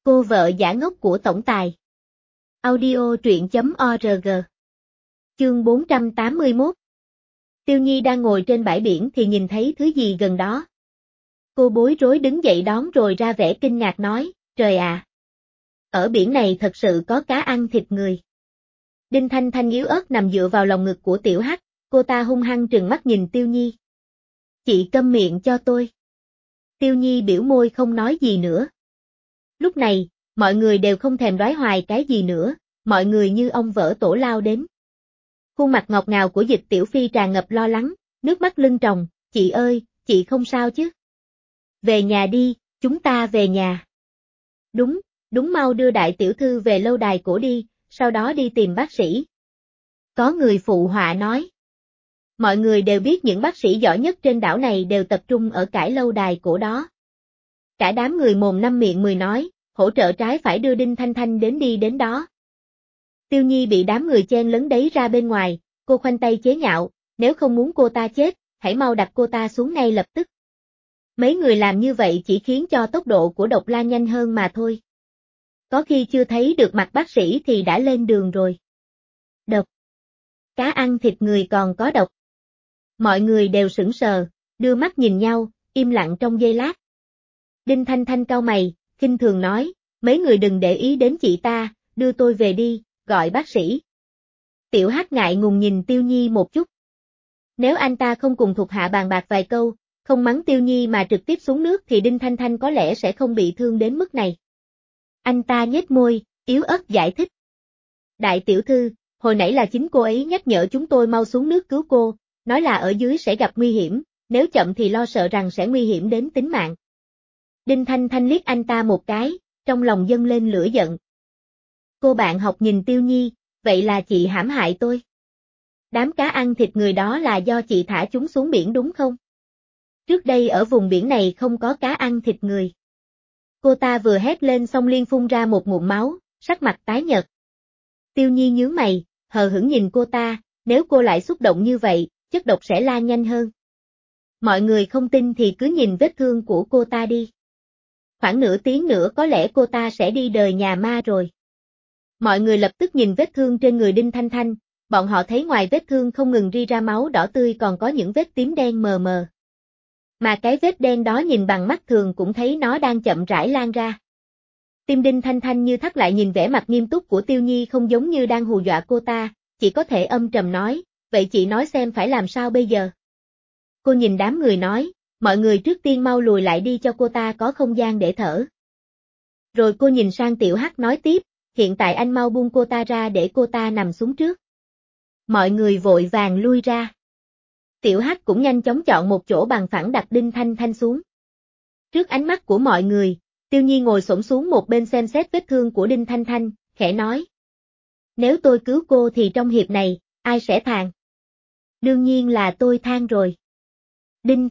Cô vợ giả ngốc của tổng tài. Audio truyện.org. Chương 481. Tiêu Nhi đang ngồi trên bãi biển thì nhìn thấy thứ gì gần đó. Cô bối rối đứng dậy đón rồi ra vẻ kinh ngạc nói, trời ạ! Ở biển này thật sự có cá ăn thịt người. Đinh Thanh Thanh yếu ớt nằm dựa vào lòng ngực của Tiểu Hắc, cô ta hung hăng trừng mắt nhìn Tiêu Nhi. Chị câm miệng cho tôi. Tiêu Nhi biểu môi không nói gì nữa. Lúc này, mọi người đều không thèm đoái hoài cái gì nữa, mọi người như ong vỡ tổ lao đến. Khuôn mặt ngọt ngào của Dịch Tiểu Phi tràn ngập lo lắng, nước mắt lưng tròng, chị ơi, chị không sao chứ? Về nhà đi, chúng ta về nhà. Đúng, mau đưa đại tiểu thư về lâu đài cổ đi, sau đó đi tìm bác sĩ. Có người phụ họa nói. Mọi người đều biết những bác sĩ giỏi nhất trên đảo này đều tập trung ở cải lâu đài cổ đó. Cả đám người mồm năm miệng mười nói, hỗ trợ trái phải đưa Đinh Thanh Thanh đến đi đến đó. Tiêu Nhi bị đám người chen lấn đẩy ra bên ngoài, cô khoanh tay chế nhạo, nếu không muốn cô ta chết, hãy mau đặt cô ta xuống ngay lập tức. Mấy người làm như vậy chỉ khiến cho tốc độ của độc lan nhanh hơn mà thôi. Có khi chưa thấy được mặt bác sĩ thì đã lên đường rồi. Độc. Cá ăn thịt người còn có độc. Mọi người đều sững sờ, đưa mắt nhìn nhau, im lặng trong giây lát. Đinh Thanh Thanh cau mày, khinh thường nói, mấy người đừng để ý đến chị ta, đưa tôi về đi, gọi bác sĩ. Tiểu Hắc ngại ngùng nhìn Tiêu Nhi một chút. Nếu anh ta không cùng thuộc hạ bàn bạc vài câu, không mắng Tiêu Nhi mà trực tiếp xuống nước thì Đinh Thanh Thanh có lẽ sẽ không bị thương đến mức này. Anh ta nhếch môi, yếu ớt giải thích. Đại tiểu thư, hồi nãy là chính cô ấy nhắc nhở chúng tôi mau xuống nước cứu cô, nói là ở dưới sẽ gặp nguy hiểm, nếu chậm thì lo sợ rằng sẽ nguy hiểm đến tính mạng. Đinh Thanh Thanh liếc anh ta một cái, trong lòng dâng lên lửa giận. Cô bạn học nhìn Tiêu Nhi, vậy là chị hãm hại tôi. Đám cá ăn thịt người đó là do chị thả chúng xuống biển đúng không? Trước đây ở vùng biển này không có cá ăn thịt người. Cô ta vừa hét lên xong liên phun ra một ngụm máu, sắc mặt tái nhợt. Tiêu Nhi nhướng mày, hờ hững nhìn cô ta, nếu cô lại xúc động như vậy, chất độc sẽ lan nhanh hơn. Mọi người không tin thì cứ nhìn vết thương của cô ta đi. Khoảng nửa tiếng nữa có lẽ cô ta sẽ đi đời nhà ma rồi. Mọi người lập tức nhìn vết thương trên người Đinh Thanh Thanh, bọn họ thấy ngoài vết thương không ngừng ri ra máu đỏ tươi còn có những vết tím đen mờ mờ. Mà cái vết đen đó nhìn bằng mắt thường cũng thấy nó đang chậm rãi lan ra. Tim Đinh Thanh Thanh như thắt lại nhìn vẻ mặt nghiêm túc của Tiêu Nhi không giống như đang hù dọa cô ta, chỉ có thể âm trầm nói, vậy chị nói xem phải làm sao bây giờ. Cô nhìn đám người nói, mọi người trước tiên mau lùi lại đi cho cô ta có không gian để thở. Rồi cô nhìn sang Tiểu Hắc nói tiếp, hiện tại anh mau buông cô ta ra để cô ta nằm xuống trước. Mọi người vội vàng lui ra. Tiểu Hắc cũng nhanh chóng chọn một chỗ bằng phẳng đặt Đinh Thanh Thanh xuống. Trước ánh mắt của mọi người, Tiêu Nhi ngồi xổm xuống một bên xem xét vết thương của Đinh Thanh Thanh, khẽ nói. Nếu tôi cứu cô thì trong hiệp này, ai sẽ than? Đương nhiên là tôi than rồi. Đinh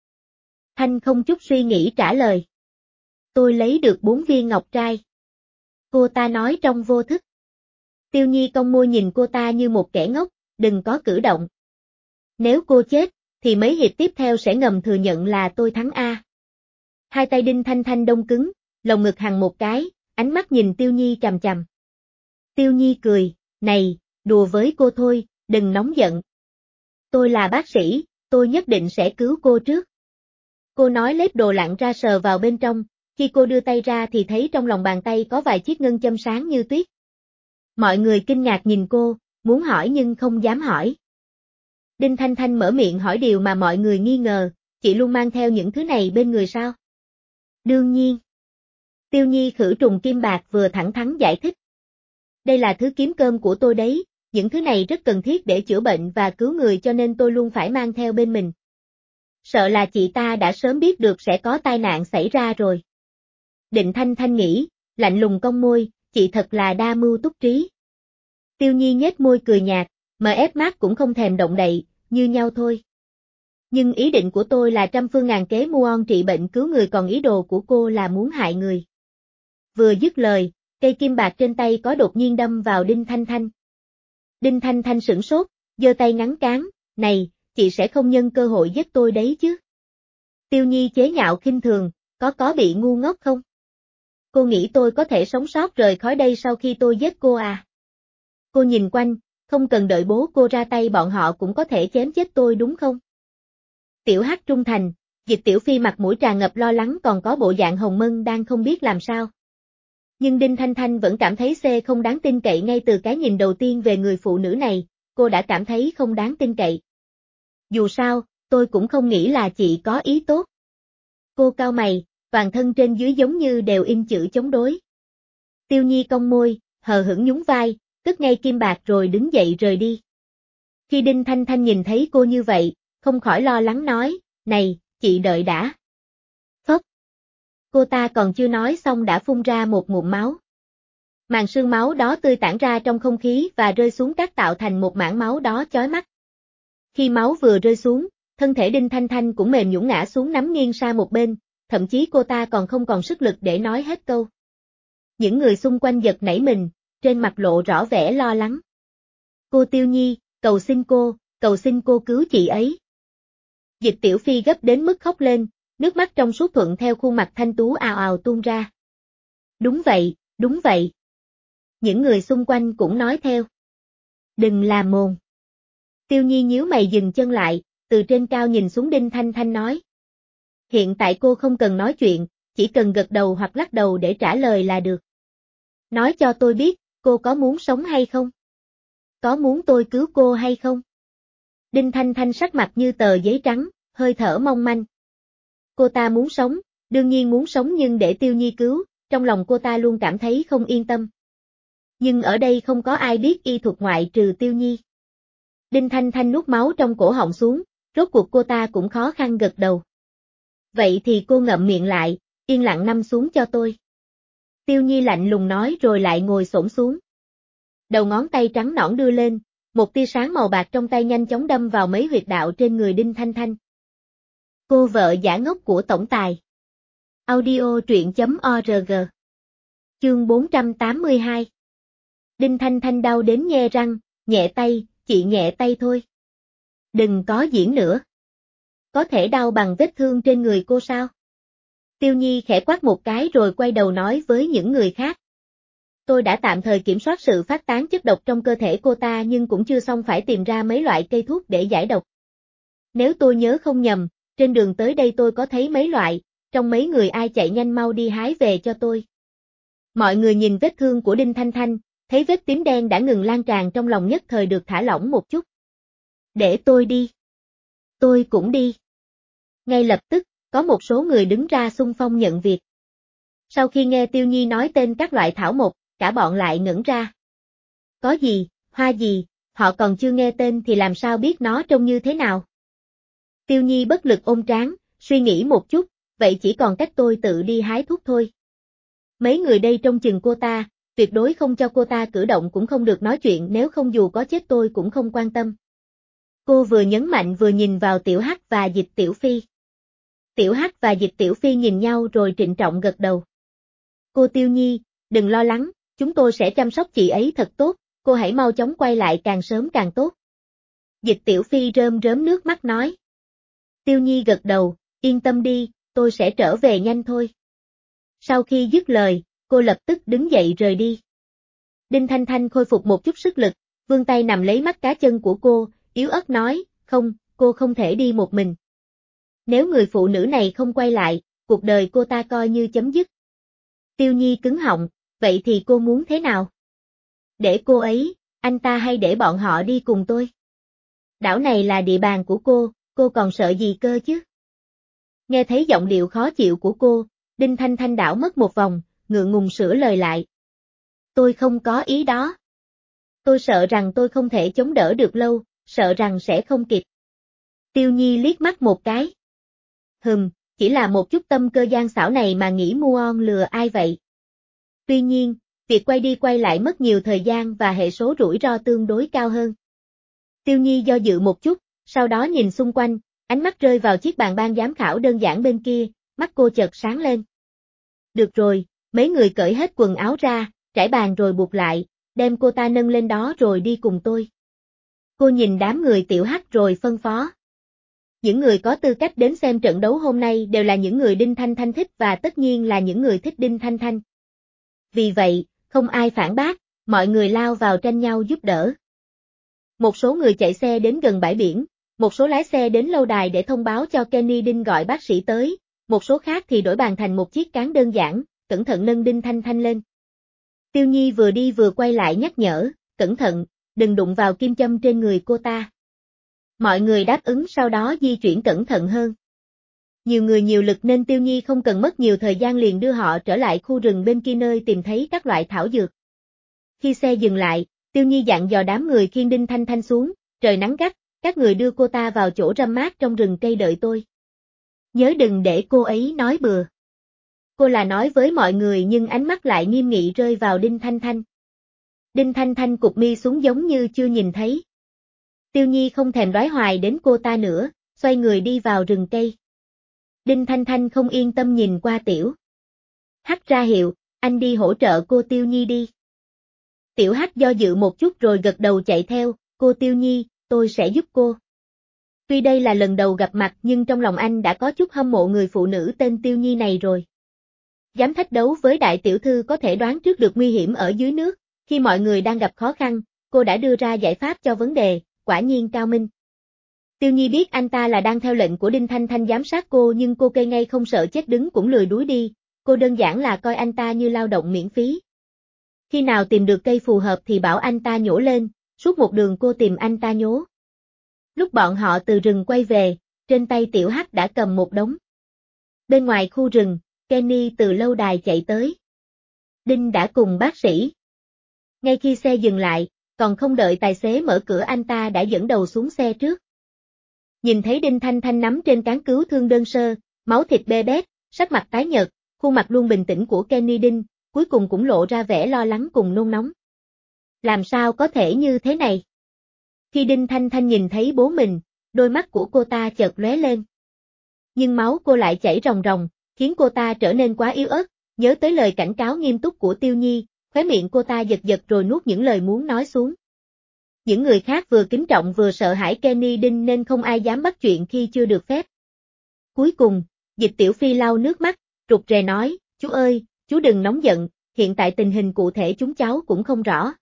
Thanh không chút suy nghĩ trả lời. Tôi lấy được 4 viên ngọc trai. Cô ta nói trong vô thức. Tiêu Nhi cong môi nhìn cô ta như một kẻ ngốc, đừng có cử động. Nếu cô chết, thì mấy hiệp tiếp theo sẽ ngầm thừa nhận là tôi thắng A. Hai tay Đinh Thanh Thanh đông cứng, lồng ngực hằn một cái, ánh mắt nhìn Tiêu Nhi chằm chằm. Tiêu Nhi cười, này, đùa với cô thôi, đừng nóng giận. Tôi là bác sĩ, tôi nhất định sẽ cứu cô trước. Cô nói lết đồ lặn ra sờ vào bên trong, khi cô đưa tay ra thì thấy trong lòng bàn tay có vài chiếc ngân châm sáng như tuyết. Mọi người kinh ngạc nhìn cô, muốn hỏi nhưng không dám hỏi. Đinh Thanh Thanh mở miệng hỏi điều mà mọi người nghi ngờ, chị luôn mang theo những thứ này bên người sao? Đương nhiên. Tiêu Nhi khử trùng kim bạc vừa thẳng thắn giải thích. Đây là thứ kiếm cơm của tôi đấy, những thứ này rất cần thiết để chữa bệnh và cứu người cho nên tôi luôn phải mang theo bên mình. Sợ là chị ta đã sớm biết được sẽ có tai nạn xảy ra rồi. Đinh Thanh Thanh nghĩ, lạnh lùng cong môi, chị thật là đa mưu túc trí. Tiêu Nhi nhếch môi cười nhạt, ép mát cũng không thèm động đậy, như nhau thôi. Nhưng ý định của tôi là trăm phương ngàn kế mưu oan trị bệnh cứu người còn ý đồ của cô là muốn hại người. Vừa dứt lời, cây kim bạc trên tay có đột nhiên đâm vào Đinh Thanh Thanh. Đinh Thanh Thanh sửng sốt, giơ tay ngắn cán, này, chị sẽ không nhân cơ hội giết tôi đấy chứ. Tiêu Nhi chế nhạo khinh thường, có bị ngu ngốc không? Cô nghĩ tôi có thể sống sót rời khỏi đây sau khi tôi giết cô à? Cô nhìn quanh, không cần đợi bố cô ra tay bọn họ cũng có thể chém chết tôi đúng không? Tiểu Hắc trung thành, Dịch Tiểu Phi mặt mũi tràn ngập lo lắng còn có bộ dạng Hồng Mân đang không biết làm sao. Nhưng Đinh Thanh Thanh vẫn cảm thấy C không đáng tin cậy ngay từ cái nhìn đầu tiên về người phụ nữ này, cô đã cảm thấy không đáng tin cậy. Dù sao, tôi cũng không nghĩ là chị có ý tốt. Cô cau mày, toàn thân trên dưới giống như đều in chữ chống đối. Tiêu Nhi cong môi, hờ hững nhún vai, cất ngay kim bạc rồi đứng dậy rời đi. Khi Đinh Thanh Thanh nhìn thấy cô như vậy, không khỏi lo lắng nói, này, chị đợi đã. Phốc. Cô ta còn chưa nói xong đã phun ra một ngụm máu. Màn sương máu đó tươi tản ra trong không khí và rơi xuống cát tạo thành một mảng máu đó chói mắt. Khi máu vừa rơi xuống, thân thể Đinh Thanh Thanh cũng mềm nhũn ngã xuống nắm nghiêng sang một bên, thậm chí cô ta còn không còn sức lực để nói hết câu. Những người xung quanh giật nảy mình, trên mặt lộ rõ vẻ lo lắng. Cô Tiêu Nhi, cầu xin cô cứu chị ấy. Dịch Tiểu Phi gấp đến mức khóc lên, nước mắt trong suốt thuận theo khuôn mặt thanh tú ào ào tuôn ra. Đúng vậy, đúng vậy. Những người xung quanh cũng nói theo. Đừng làm mồm. Tiêu Nhi nhíu mày dừng chân lại, từ trên cao nhìn xuống Đinh Thanh Thanh nói. Hiện tại cô không cần nói chuyện, chỉ cần gật đầu hoặc lắc đầu để trả lời là được. Nói cho tôi biết, cô có muốn sống hay không? Có muốn tôi cứu cô hay không? Đinh Thanh Thanh sắc mặt như tờ giấy trắng, hơi thở mong manh. Cô ta muốn sống, đương nhiên muốn sống nhưng để Tiêu Nhi cứu, trong lòng cô ta luôn cảm thấy không yên tâm. Nhưng ở đây không có ai biết y thuật ngoại trừ Tiêu Nhi. Đinh Thanh Thanh nuốt máu trong cổ họng xuống, rốt cuộc cô ta cũng khó khăn gật đầu. Vậy thì cô ngậm miệng lại, yên lặng nằm xuống cho tôi. Tiêu Nhi lạnh lùng nói rồi lại ngồi xổm xuống. Đầu ngón tay trắng nõn đưa lên, một tia sáng màu bạc trong tay nhanh chóng đâm vào mấy huyệt đạo trên người Đinh Thanh Thanh. Cô vợ giả ngốc của tổng tài. Audio truyện.org. Chương 482. Đinh Thanh Thanh đau đến nhe răng, nhẹ tay, chị nhẹ tay thôi. Đừng có diễn nữa. Có thể đau bằng vết thương trên người cô sao? Tiêu Nhi khẽ quát một cái rồi quay đầu nói với những người khác. Tôi đã tạm thời kiểm soát sự phát tán chất độc trong cơ thể cô ta nhưng cũng chưa xong phải tìm ra mấy loại cây thuốc để giải độc. Nếu tôi nhớ không nhầm, trên đường tới đây tôi có thấy mấy loại, trong mấy người ai chạy nhanh mau đi hái về cho tôi. Mọi người nhìn vết thương của Đinh Thanh Thanh, thấy vết tím đen đã ngừng lan tràn trong lòng nhất thời được thả lỏng một chút. Để tôi đi. Tôi cũng đi. Ngay lập tức, có một số người đứng ra xung phong nhận việc. Sau khi nghe Tiêu Nhi nói tên các loại thảo mộc, cả bọn lại ngẩn ra. Có gì, hoa gì, họ còn chưa nghe tên thì làm sao biết nó trông như thế nào? Tiêu Nhi bất lực ôm trán, suy nghĩ một chút, vậy chỉ còn cách tôi tự đi hái thuốc thôi. Mấy người đây trông chừng cô ta, tuyệt đối không cho cô ta cử động cũng không được nói chuyện nếu không dù có chết tôi cũng không quan tâm. Cô vừa nhấn mạnh vừa nhìn vào Tiểu Hắc và Dịch Tiểu Phi. Tiểu Hắc và Dịch Tiểu Phi nhìn nhau rồi trịnh trọng gật đầu. Cô Tiêu Nhi, đừng lo lắng, chúng tôi sẽ chăm sóc chị ấy thật tốt, cô hãy mau chóng quay lại càng sớm càng tốt. Dịch Tiểu Phi rơm rớm nước mắt nói. Tiêu Nhi gật đầu, yên tâm đi, tôi sẽ trở về nhanh thôi. Sau khi dứt lời, cô lập tức đứng dậy rời đi. Đinh Thanh Thanh khôi phục một chút sức lực, vươn tay nằm lấy mắt cá chân của cô, yếu ớt nói, không, cô không thể đi một mình. Nếu người phụ nữ này không quay lại, cuộc đời cô ta coi như chấm dứt. Tiêu Nhi cứng họng, vậy thì cô muốn thế nào? Để cô ấy, anh ta hay để bọn họ đi cùng tôi? Đảo này là địa bàn của cô còn sợ gì cơ chứ? Nghe thấy giọng điệu khó chịu của cô, Đinh Thanh Thanh đảo mất một vòng, ngượng ngùng sửa lời lại. Tôi không có ý đó. Tôi sợ rằng tôi không thể chống đỡ được lâu, sợ rằng sẽ không kịp. Tiêu Nhi liếc mắt một cái. Chỉ là một chút tâm cơ gian xảo này mà nghĩ mua on lừa ai vậy? Tuy nhiên, việc quay đi quay lại mất nhiều thời gian và hệ số rủi ro tương đối cao hơn. Tiêu Nhi do dự một chút, sau đó nhìn xung quanh, ánh mắt rơi vào chiếc bàn ban giám khảo đơn giản bên kia, mắt cô chợt sáng lên. Được rồi, mấy người cởi hết quần áo ra, trải bàn rồi buộc lại, đem cô ta nâng lên đó rồi đi cùng tôi. Cô nhìn đám người Tiểu Hắc rồi phân phó. Những người có tư cách đến xem trận đấu hôm nay đều là những người Đinh Thanh Thanh thích và tất nhiên là những người thích Đinh Thanh Thanh. Vì vậy, không ai phản bác, mọi người lao vào tranh nhau giúp đỡ. Một số người chạy xe đến gần bãi biển, một số lái xe đến lâu đài để thông báo cho Kenny Đinh gọi bác sĩ tới, một số khác thì đổi bàn thành một chiếc cán đơn giản, cẩn thận nâng Đinh Thanh Thanh lên. Tiêu Nhi vừa đi vừa quay lại nhắc nhở, cẩn thận, đừng đụng vào kim châm trên người cô ta. Mọi người đáp ứng sau đó di chuyển cẩn thận hơn. Nhiều người nhiều lực nên Tiêu Nhi không cần mất nhiều thời gian liền đưa họ trở lại khu rừng bên kia nơi tìm thấy các loại thảo dược. Khi xe dừng lại, Tiêu Nhi dặn dò đám người khiêng Đinh Thanh Thanh xuống, trời nắng gắt, các người đưa cô ta vào chỗ râm mát trong rừng cây đợi tôi. Nhớ đừng để cô ấy nói bừa. Cô là nói với mọi người nhưng ánh mắt lại nghiêm nghị rơi vào Đinh Thanh Thanh. Đinh Thanh Thanh cụp mi xuống giống như chưa nhìn thấy. Tiêu Nhi không thèm đoái hoài đến cô ta nữa, xoay người đi vào rừng cây. Đinh Thanh Thanh không yên tâm nhìn qua Tiểu Hắc ra hiệu, anh đi hỗ trợ cô Tiêu Nhi đi. Tiểu Hắc do dự một chút rồi gật đầu chạy theo, cô Tiêu Nhi, tôi sẽ giúp cô. Tuy đây là lần đầu gặp mặt nhưng trong lòng anh đã có chút hâm mộ người phụ nữ tên Tiêu Nhi này rồi. Dám thách đấu với đại tiểu thư có thể đoán trước được nguy hiểm ở dưới nước, khi mọi người đang gặp khó khăn, cô đã đưa ra giải pháp cho vấn đề, quả nhiên cao minh. Tiêu Nhi biết anh ta là đang theo lệnh của Đinh Thanh Thanh giám sát cô nhưng cô cây ngay không sợ chết đứng cũng lười đuối đi, cô đơn giản là coi anh ta như lao động miễn phí. Khi nào tìm được cây phù hợp thì bảo anh ta nhổ lên, suốt một đường cô tìm anh ta nhố. Lúc bọn họ từ rừng quay về, trên tay Tiểu Hắc đã cầm một đống. Bên ngoài khu rừng, Kenny từ lâu đài chạy tới. Đinh đã cùng bác sĩ. Ngay khi xe dừng lại, còn không đợi tài xế mở cửa anh ta đã dẫn đầu xuống xe trước. Nhìn thấy Đinh Thanh Thanh nắm trên cán cứu thương đơn sơ, máu thịt bê bết, sắc mặt tái nhợt, khuôn mặt luôn bình tĩnh của Kenny Đinh, cuối cùng cũng lộ ra vẻ lo lắng cùng nôn nóng. Làm sao có thể như thế này? Khi Đinh Thanh Thanh nhìn thấy bố mình, đôi mắt của cô ta chợt lóe lên. Nhưng máu cô lại chảy ròng ròng, khiến cô ta trở nên quá yếu ớt, nhớ tới lời cảnh cáo nghiêm túc của Tiêu Nhi, khóe miệng cô ta giật giật rồi nuốt những lời muốn nói xuống. Những người khác vừa kính trọng vừa sợ hãi Kenny Đinh nên không ai dám bắt chuyện khi chưa được phép. Cuối cùng, Dịch Tiểu Phi lau nước mắt, rụt rè nói, chú ơi, chú đừng nóng giận, hiện tại tình hình cụ thể chúng cháu cũng không rõ.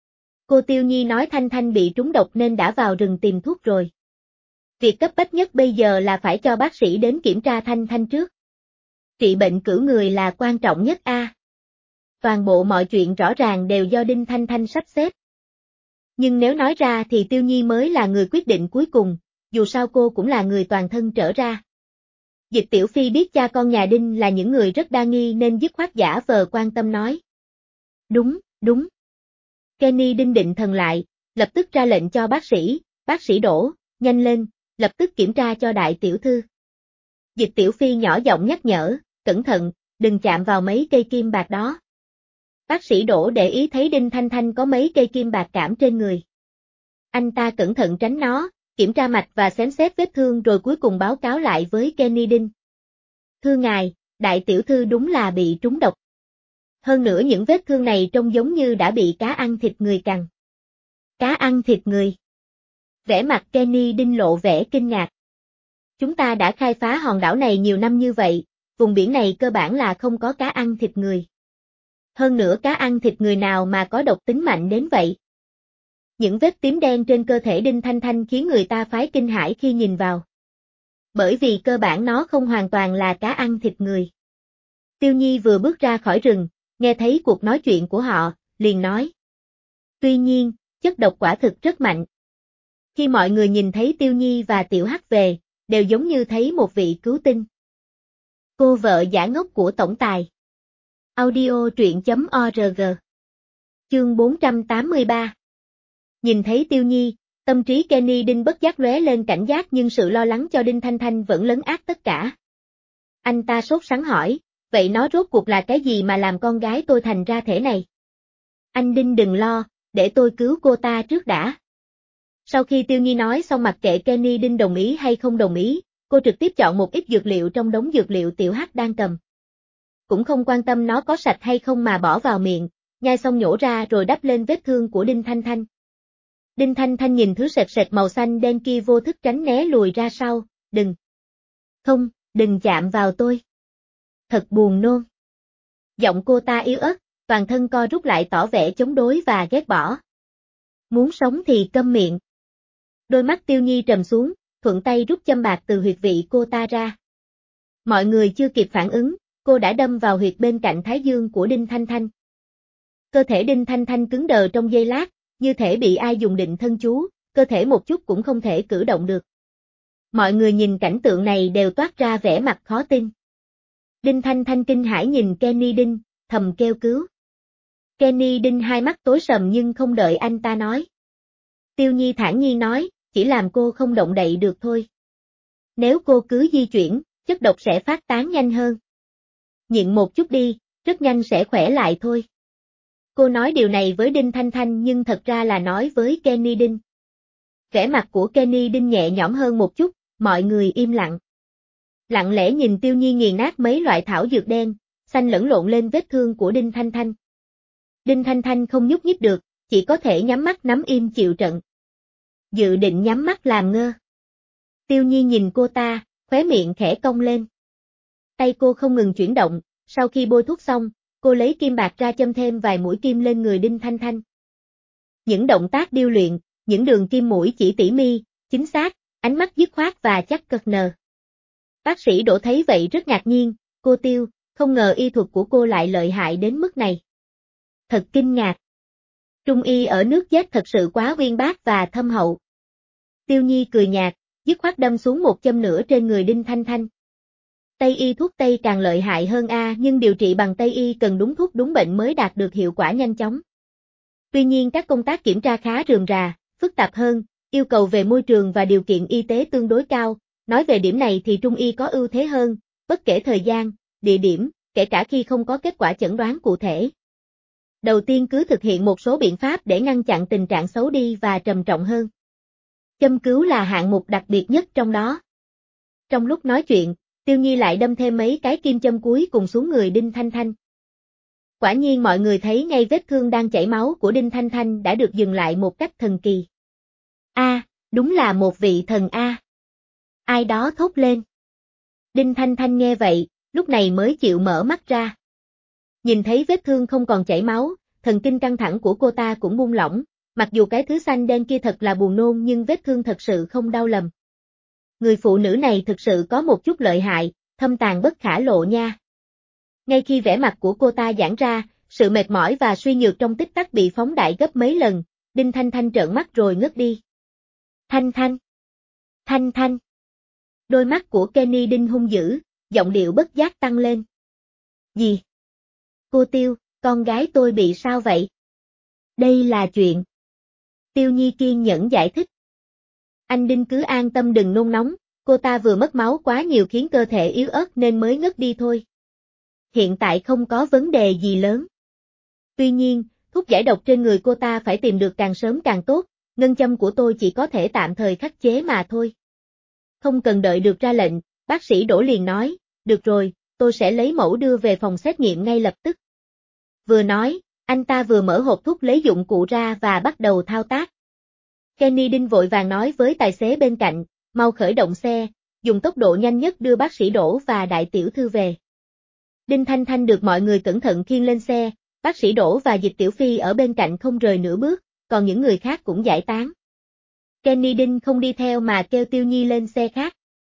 Cô Tiêu Nhi nói Thanh Thanh bị trúng độc nên đã vào rừng tìm thuốc rồi. Việc cấp bách nhất bây giờ là phải cho bác sĩ đến kiểm tra Thanh Thanh trước. Trị bệnh cử người là quan trọng nhất a. Toàn bộ mọi chuyện rõ ràng đều do Đinh Thanh Thanh sắp xếp. Nhưng nếu nói ra thì Tiêu Nhi mới là người quyết định cuối cùng, dù sao cô cũng là người toàn thân trở ra. Dịch Tiểu Phi biết cha con nhà Đinh là những người rất đa nghi nên dứt khoát giả vờ quan tâm nói. Đúng, đúng. Kenny Đinh định thần lại, lập tức ra lệnh cho bác sĩ Đỗ, nhanh lên, lập tức kiểm tra cho đại tiểu thư. Dịch Tiểu Phi nhỏ giọng nhắc nhở, cẩn thận, đừng chạm vào mấy cây kim bạc đó. Bác sĩ Đỗ để ý thấy Đinh Thanh Thanh có mấy cây kim bạc cảm trên người. Anh ta cẩn thận tránh nó, kiểm tra mạch và xem xét vết thương rồi cuối cùng báo cáo lại với Kenny Đinh. Thưa ngài, đại tiểu thư đúng là bị trúng độc. Hơn nữa những vết thương này trông giống như đã bị cá ăn thịt người cắn. Cá ăn thịt người. Vẻ mặt Kenny Đinh lộ vẻ kinh ngạc. Chúng ta đã khai phá hòn đảo này nhiều năm như vậy, vùng biển này cơ bản là không có cá ăn thịt người. Hơn nữa cá ăn thịt người nào mà có độc tính mạnh đến vậy. Những vết tím đen trên cơ thể Đinh Thanh Thanh khiến người ta phái kinh hãi khi nhìn vào. Bởi vì cơ bản nó không hoàn toàn là cá ăn thịt người. Tiêu Nhi vừa bước ra khỏi rừng, nghe thấy cuộc nói chuyện của họ, liền nói. Tuy nhiên, chất độc quả thực rất mạnh. Khi mọi người nhìn thấy Tiêu Nhi và Tiểu Hắc về, đều giống như thấy một vị cứu tinh. Cô vợ giả ngốc của tổng tài. Audio truyện.org. Chương 483. Nhìn thấy Tiêu Nhi, tâm trí Kenny Đinh bất giác lóe lên cảnh giác nhưng sự lo lắng cho Đinh Thanh Thanh vẫn lấn át tất cả. Anh ta sốt sắng hỏi, vậy nó rốt cuộc là cái gì mà làm con gái tôi thành ra thế này? Anh Đinh đừng lo, để tôi cứu cô ta trước đã. Sau khi Tiêu Nhi nói xong mặc kệ Kenny Đinh đồng ý hay không đồng ý, cô trực tiếp chọn một ít dược liệu trong đống dược liệu Tiểu Hắc đang cầm. Cũng không quan tâm nó có sạch hay không mà bỏ vào miệng, nhai xong nhổ ra rồi đắp lên vết thương của Đinh Thanh Thanh. Đinh Thanh Thanh nhìn thứ sệt sệt màu xanh đen kia vô thức tránh né lùi ra sau, đừng. Không, đừng chạm vào tôi. Thật buồn nôn. Giọng cô ta yếu ớt, toàn thân co rút lại tỏ vẻ chống đối và ghét bỏ. Muốn sống thì câm miệng. Đôi mắt Tiêu Nhi trầm xuống, thuận tay rút châm bạc từ huyệt vị cô ta ra. Mọi người chưa kịp phản ứng, cô đã đâm vào huyệt bên cạnh thái dương của Đinh Thanh Thanh. Cơ thể Đinh Thanh Thanh cứng đờ trong giây lát, như thể bị ai dùng định thân chú, cơ thể một chút cũng không thể cử động được. Mọi người nhìn cảnh tượng này đều toát ra vẻ mặt khó tin. Đinh Thanh Thanh kinh hãi nhìn Kenny Đinh, thầm kêu cứu. Kenny Đinh hai mắt tối sầm nhưng không đợi anh ta nói. Tiêu Nhi thản nhiên nói, chỉ làm cô không động đậy được thôi. Nếu cô cứ di chuyển, chất độc sẽ phát tán nhanh hơn. Nhịn một chút đi, rất nhanh sẽ khỏe lại thôi. Cô nói điều này với Đinh Thanh Thanh nhưng thật ra là nói với Kenny Đinh. Vẻ mặt của Kenny Đinh nhẹ nhõm hơn một chút, mọi người im lặng. Lặng lẽ nhìn Tiêu Nhi nghiền nát mấy loại thảo dược đen, xanh lẫn lộn lên vết thương của Đinh Thanh Thanh. Đinh Thanh Thanh không nhúc nhích được, chỉ có thể nhắm mắt nắm im chịu trận. Dự định nhắm mắt làm ngơ. Tiêu Nhi nhìn cô ta, khóe miệng khẽ cong lên. Tay cô không ngừng chuyển động, sau khi bôi thuốc xong, cô lấy kim bạc ra châm thêm vài mũi kim lên người Đinh Thanh Thanh. Những động tác điêu luyện, những đường kim mũi chỉ tỉ mi, chính xác, ánh mắt dứt khoát và chắc cật nờ. Bác sĩ Đỗ thấy vậy rất ngạc nhiên, cô Tiêu, không ngờ y thuật của cô lại lợi hại đến mức này. Thật kinh ngạc. Trung y ở nước Z thật sự quá uyên bác và thâm hậu. Tiêu Nhi cười nhạt, dứt khoát đâm xuống một châm nữa trên người Đinh Thanh Thanh. Tây y thuốc Tây càng lợi hại hơn nhưng điều trị bằng Tây y cần đúng thuốc đúng bệnh mới đạt được hiệu quả nhanh chóng. Tuy nhiên các công tác kiểm tra khá rườm rà, phức tạp hơn, yêu cầu về môi trường và điều kiện y tế tương đối cao, nói về điểm này thì Trung y có ưu thế hơn, bất kể thời gian, địa điểm, kể cả khi không có kết quả chẩn đoán cụ thể. Đầu tiên cứ thực hiện một số biện pháp để ngăn chặn tình trạng xấu đi và trầm trọng hơn. Châm cứu là hạng mục đặc biệt nhất trong đó. Trong lúc nói chuyện, Tiêu Nhi lại đâm thêm mấy cái kim châm cuối cùng xuống người Đinh Thanh Thanh. Quả nhiên mọi người thấy ngay vết thương đang chảy máu của Đinh Thanh Thanh đã được dừng lại một cách thần kỳ. Đúng là một vị thần Ai đó thốt lên. Đinh Thanh Thanh nghe vậy, lúc này mới chịu mở mắt ra. Nhìn thấy vết thương không còn chảy máu, thần kinh căng thẳng của cô ta cũng buông lỏng, mặc dù cái thứ xanh đen kia thật là buồn nôn nhưng vết thương thật sự không đau lầm. Người phụ nữ này thực sự có một chút lợi hại, thâm tàn bất khả lộ nha. Ngay khi vẻ mặt của cô ta giãn ra, sự mệt mỏi và suy nhược trong tích tắc bị phóng đại gấp mấy lần, Đinh Thanh Thanh trợn mắt rồi ngất đi. Thanh Thanh! Thanh Thanh! Đôi mắt của Kenny Đinh hung dữ, giọng điệu bất giác tăng lên. Gì? Cô Tiêu, con gái tôi bị sao vậy? Đây là chuyện. Tiêu Nhi kiên nhẫn giải thích. Anh Đinh cứ an tâm đừng nôn nóng, cô ta vừa mất máu quá nhiều khiến cơ thể yếu ớt nên mới ngất đi thôi. Hiện tại không có vấn đề gì lớn. Tuy nhiên, thuốc giải độc trên người cô ta phải tìm được càng sớm càng tốt, ngân châm của tôi chỉ có thể tạm thời khắc chế mà thôi. Không cần đợi được ra lệnh, bác sĩ Đỗ liền nói, được rồi, tôi sẽ lấy mẫu đưa về phòng xét nghiệm ngay lập tức. Vừa nói, anh ta vừa mở hộp thuốc lấy dụng cụ ra và bắt đầu thao tác. Kenny Đinh vội vàng nói với tài xế bên cạnh, mau khởi động xe, dùng tốc độ nhanh nhất đưa bác sĩ Đỗ và đại tiểu thư về. Đinh Thanh Thanh được mọi người cẩn thận khiêng lên xe, bác sĩ Đỗ và Dịch Tiểu Phi ở bên cạnh không rời nửa bước, còn những người khác cũng giải tán. Kenny Đinh không đi theo mà kêu Tiêu Nhi lên xe khác.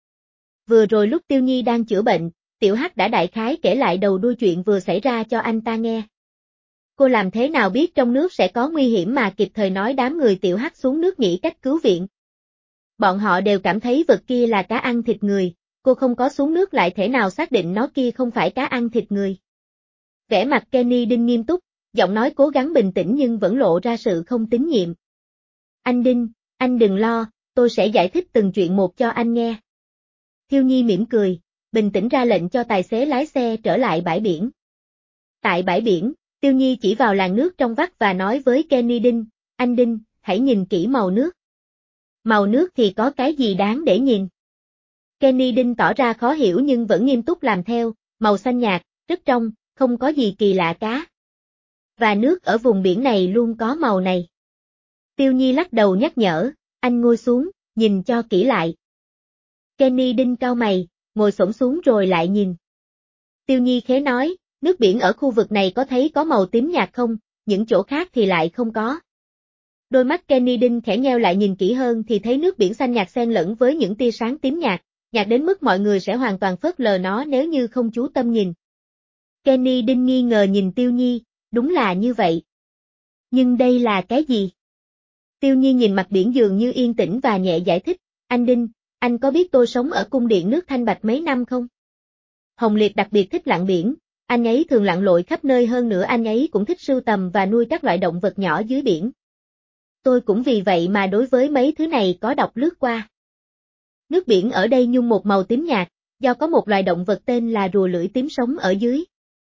Vừa rồi lúc Tiêu Nhi đang chữa bệnh, Tiểu Hắc đã đại khái kể lại đầu đuôi chuyện vừa xảy ra cho anh ta nghe. Cô làm thế nào biết trong nước sẽ có nguy hiểm mà kịp thời nói đám người Tiểu Hắc xuống nước nghĩ cách cứu viện. Bọn họ đều cảm thấy vật kia là cá ăn thịt người, cô không có xuống nước lại thể nào xác định nó kia không phải cá ăn thịt người. Vẻ mặt Kenny Đinh nghiêm túc, giọng nói cố gắng bình tĩnh nhưng vẫn lộ ra sự không tín nhiệm. Anh Đinh, anh đừng lo, tôi sẽ giải thích từng chuyện một cho anh nghe. Thiêu Nhi mỉm cười, bình tĩnh ra lệnh cho tài xế lái xe trở lại bãi biển. Tại bãi biển, Tiêu Nhi chỉ vào làn nước trong vắt và nói với Kenny Đinh, anh Đinh, hãy nhìn kỹ màu nước. Màu nước thì có cái gì đáng để nhìn? Kenny Đinh tỏ ra khó hiểu nhưng vẫn nghiêm túc làm theo, màu xanh nhạt, rất trong, không có gì kỳ lạ cá. Và nước ở vùng biển này luôn có màu này. Tiêu Nhi lắc đầu nhắc nhở, anh ngồi xuống, nhìn cho kỹ lại. Kenny Đinh cau mày, ngồi xổm xuống rồi lại nhìn. Tiêu Nhi khẽ nói, Nước biển ở khu vực này có thấy có màu tím nhạt không, những chỗ khác thì lại không có. Đôi mắt Kenny Đinh khẽ nheo lại nhìn kỹ hơn thì thấy nước biển xanh nhạt xen lẫn với những tia sáng tím nhạt, nhạt đến mức mọi người sẽ hoàn toàn phớt lờ nó nếu như không chú tâm nhìn. Kenny Đinh nghi ngờ nhìn Tiêu Nhi, đúng là như vậy. Nhưng đây là cái gì? Tiêu Nhi nhìn mặt biển dường như yên tĩnh và nhẹ giải thích, anh Đinh, anh có biết tôi sống ở cung điện nước Thanh Bạch mấy năm không? Hồng Liệt đặc biệt thích lặn biển, anh ấy thường lặn lội khắp nơi, hơn nữa anh ấy cũng thích sưu tầm và nuôi các loại động vật nhỏ dưới biển. Tôi cũng vì vậy mà đối với mấy thứ này có đọc lướt qua. Nước biển ở đây nhung một màu tím nhạt, do có một loài động vật tên là rùa lưỡi tím sống ở dưới.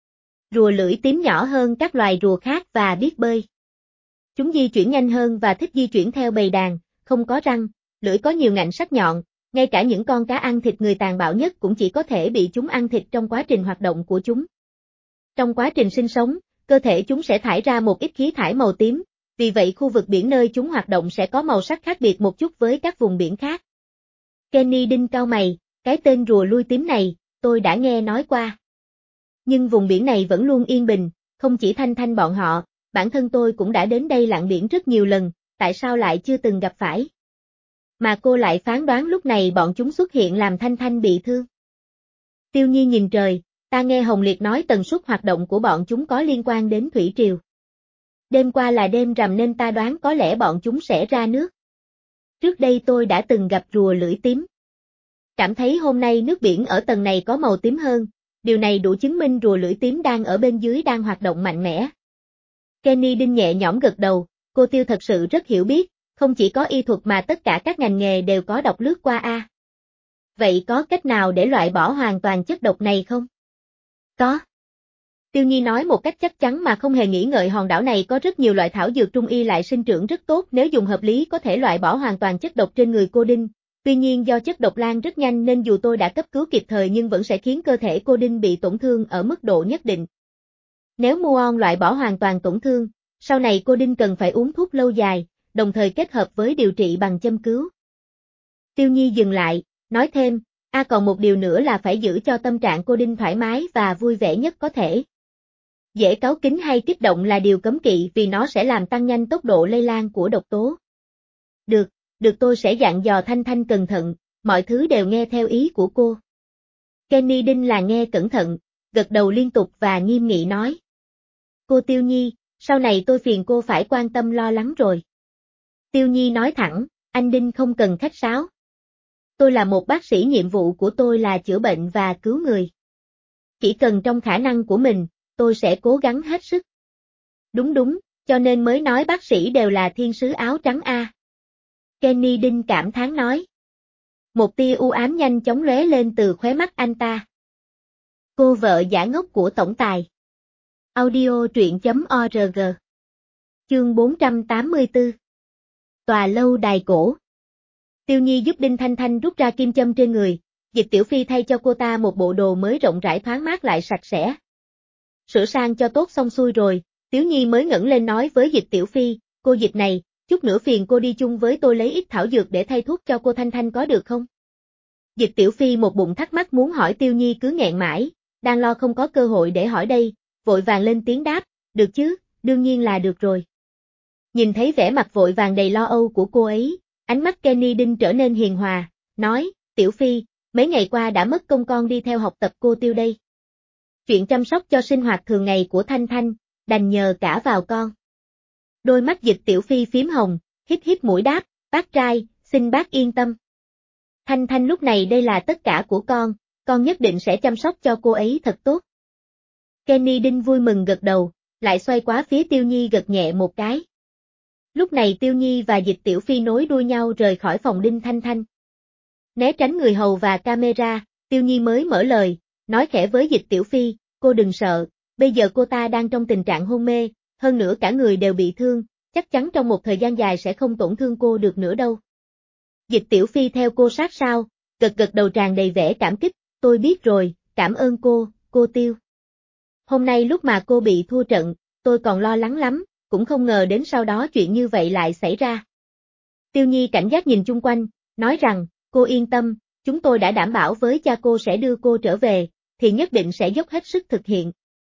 Rùa lưỡi tím nhỏ hơn các loài rùa khác và biết bơi. Chúng di chuyển nhanh hơn và thích di chuyển theo bầy đàn, không có răng, lưỡi có nhiều ngạnh sắc nhọn, ngay cả những con cá ăn thịt người tàn bạo nhất cũng chỉ có thể bị chúng ăn thịt trong quá trình hoạt động của chúng. Trong quá trình sinh sống, cơ thể chúng sẽ thải ra một ít khí thải màu tím, vì vậy khu vực biển nơi chúng hoạt động sẽ có màu sắc khác biệt một chút với các vùng biển khác. Kenny Đinh cau mày, cái tên rùa lui tím này, tôi đã nghe nói qua. Nhưng vùng biển này vẫn luôn yên bình, không chỉ Thanh Thanh bọn họ, bản thân tôi cũng đã đến đây lặn biển rất nhiều lần, tại sao lại chưa từng gặp phải? Mà cô lại phán đoán lúc này bọn chúng xuất hiện làm Thanh Thanh bị thương. Tiêu Nhi nhìn trời, ta nghe Hồng Liệt nói tần suất hoạt động của bọn chúng có liên quan đến thủy triều. Đêm qua là đêm rằm nên ta đoán có lẽ bọn chúng sẽ ra nước. Trước đây tôi đã từng gặp rùa lưỡi tím. Cảm thấy hôm nay nước biển ở tầng này có màu tím hơn, điều này đủ chứng minh rùa lưỡi tím đang ở bên dưới đang hoạt động mạnh mẽ. Kenny Đinh nhẹ nhõm gật đầu, cô Tiêu thật sự rất hiểu biết, không chỉ có y thuật mà tất cả các ngành nghề đều có đọc lướt qua a. Vậy có cách nào để loại bỏ hoàn toàn chất độc này không? Có. Tiêu Nhi nói một cách chắc chắn mà không hề nghĩ ngợi, hòn đảo này có rất nhiều loại thảo dược trung y lại sinh trưởng rất tốt, nếu dùng hợp lý có thể loại bỏ hoàn toàn chất độc trên người cô Đinh. Tuy nhiên do chất độc lan rất nhanh nên dù tôi đã cấp cứu kịp thời nhưng vẫn sẽ khiến cơ thể cô Đinh bị tổn thương ở mức độ nhất định. Nếu muon loại bỏ hoàn toàn tổn thương, sau này cô Đinh cần phải uống thuốc lâu dài, đồng thời kết hợp với điều trị bằng châm cứu. Tiêu Nhi dừng lại, nói thêm, còn một điều nữa là phải giữ cho tâm trạng cô Đinh thoải mái và vui vẻ nhất có thể. Dễ cáu kính hay kích động là điều cấm kỵ vì nó sẽ làm tăng nhanh tốc độ lây lan của độc tố. Được tôi sẽ dặn dò Thanh Thanh cẩn thận, mọi thứ đều nghe theo ý của cô. Kenny Đinh là nghe cẩn thận, gật đầu liên tục và nghiêm nghị nói. Cô Tiêu Nhi, sau này tôi phiền cô phải quan tâm lo lắng rồi. Tiêu Nhi nói thẳng, anh Đinh không cần khách sáo. Tôi là một bác sĩ, nhiệm vụ của tôi là chữa bệnh và cứu người. Chỉ cần trong khả năng của mình, tôi sẽ cố gắng hết sức. Đúng, cho nên mới nói bác sĩ đều là thiên sứ áo trắng a. Kenny Đinh cảm thán nói. Một tia u ám nhanh chóng lóe lên từ khóe mắt anh ta. Cô vợ giả ngốc của tổng tài. Audio truyện.org. Chương 484. Tòa lâu đài cổ. Tiêu Nhi giúp Đinh Thanh Thanh rút ra kim châm trên người, Dịch Tiểu Phi thay cho cô ta một bộ đồ mới rộng rãi thoáng mát lại sạch sẽ. Sửa sang cho tốt xong xuôi rồi, Tiểu Nhi mới ngẩng lên nói với Dịch Tiểu Phi, cô Dịch này, chút nữa phiền cô đi chung với tôi lấy ít thảo dược để thay thuốc cho cô Thanh Thanh có được không? Dịch Tiểu Phi một bụng thắc mắc muốn hỏi Tiêu Nhi cứ nghẹn mãi, đang lo không có cơ hội để hỏi đây, vội vàng lên tiếng đáp, được chứ, đương nhiên là được rồi. Nhìn thấy vẻ mặt vội vàng đầy lo âu của cô ấy, ánh mắt Kenny Đinh trở nên hiền hòa, nói, Tiểu Phi, mấy ngày qua đã mất công con đi theo học tập cô Tiêu đây. Chuyện chăm sóc cho sinh hoạt thường ngày của Thanh Thanh, đành nhờ cả vào con. Đôi mắt Dịch Tiểu Phi phím hồng, hít mũi đáp, bác trai, xin bác yên tâm. Thanh Thanh lúc này đây là tất cả của con nhất định sẽ chăm sóc cho cô ấy thật tốt. Kenny Đinh vui mừng gật đầu, lại xoay qua phía Tiêu Nhi gật nhẹ một cái. Lúc này Tiêu Nhi và Dịch Tiểu Phi nối đuôi nhau rời khỏi phòng Đinh Thanh Thanh. Né tránh người hầu và camera, Tiêu Nhi mới mở lời, nói khẽ với Dịch Tiểu Phi, cô đừng sợ, bây giờ cô ta đang trong tình trạng hôn mê, hơn nữa cả người đều bị thương, chắc chắn trong một thời gian dài sẽ không tổn thương cô được nữa đâu. Dịch Tiểu Phi theo cô sát sao, gật đầu tràn đầy vẻ cảm kích, tôi biết rồi, cảm ơn cô Tiêu. Hôm nay lúc mà cô bị thua trận, tôi còn lo lắng lắm, cũng không ngờ đến sau đó chuyện như vậy lại xảy ra. Tiêu Nhi cảnh giác nhìn chung quanh, nói rằng, cô yên tâm, chúng tôi đã đảm bảo với cha cô sẽ đưa cô trở về, thì nhất định sẽ dốc hết sức thực hiện.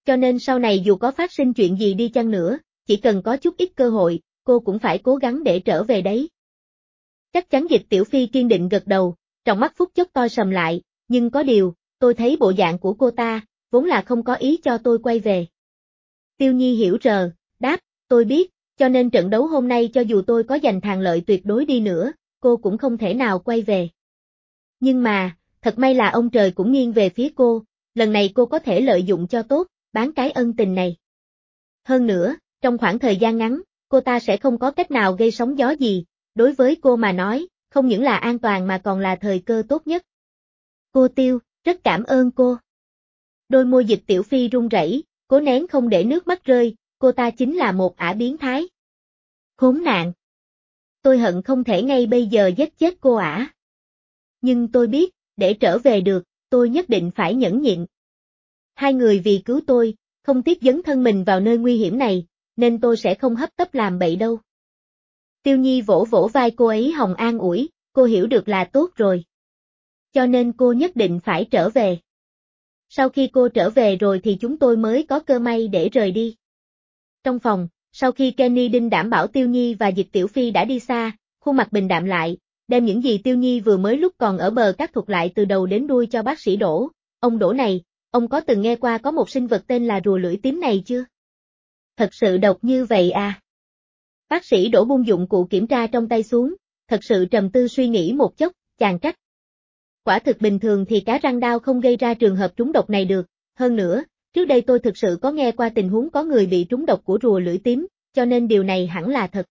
Cho nên sau này dù có phát sinh chuyện gì đi chăng nữa, chỉ cần có chút ít cơ hội, cô cũng phải cố gắng để trở về đấy. Chắc chắn Dịch Tiểu Phi kiên định gật đầu, trong mắt phút chốc to sầm lại, nhưng có điều, tôi thấy bộ dạng của cô ta, vốn là không có ý cho tôi quay về. Tiêu Nhi hiểu đáp, tôi biết, cho nên trận đấu hôm nay cho dù tôi có giành thắng lợi tuyệt đối đi nữa, cô cũng không thể nào quay về. Nhưng mà, thật may là ông trời cũng nghiêng về phía cô, lần này cô có thể lợi dụng cho tốt, bán cái ân tình này. Hơn nữa, trong khoảng thời gian ngắn, cô ta sẽ không có cách nào gây sóng gió gì, đối với cô mà nói, không những là an toàn mà còn là thời cơ tốt nhất. Cô Tiêu, rất cảm ơn cô. Đôi môi Dịch Tiểu Phi run rẩy, cố nén không để nước mắt rơi, cô ta chính là một ả biến thái. Khốn nạn. Tôi hận không thể ngay bây giờ giết chết cô ả. Nhưng tôi biết, để trở về được, tôi nhất định phải nhẫn nhịn. Hai người vì cứu tôi, không tiếc dấn thân mình vào nơi nguy hiểm này, nên tôi sẽ không hấp tấp làm bậy đâu. Tiêu Nhi vỗ vỗ vai cô ấy hồng an ủi, cô hiểu được là tốt rồi. Cho nên cô nhất định phải trở về. Sau khi cô trở về rồi thì chúng tôi mới có cơ may để rời đi. Trong phòng, sau khi Kenny Đinh đảm bảo Tiêu Nhi và Dịch Tiểu Phi đã đi xa, khuôn mặt bình đạm lại, đem những gì Tiêu Nhi vừa mới lúc còn ở bờ cát thuật lại từ đầu đến đuôi cho bác sĩ Đỗ. Ông Đỗ này, ông có từng nghe qua có một sinh vật tên là rùa lưỡi tím này chưa? Thật sự độc như vậy à? Bác sĩ Đỗ buông dụng cụ kiểm tra trong tay xuống, thật sự trầm tư suy nghĩ một chốc, chàng trách. Quả thực bình thường thì cá răng đao không gây ra trường hợp trúng độc này được, hơn nữa, trước đây tôi thực sự có nghe qua tình huống có người bị trúng độc của rùa lưỡi tím, cho nên điều này hẳn là thật.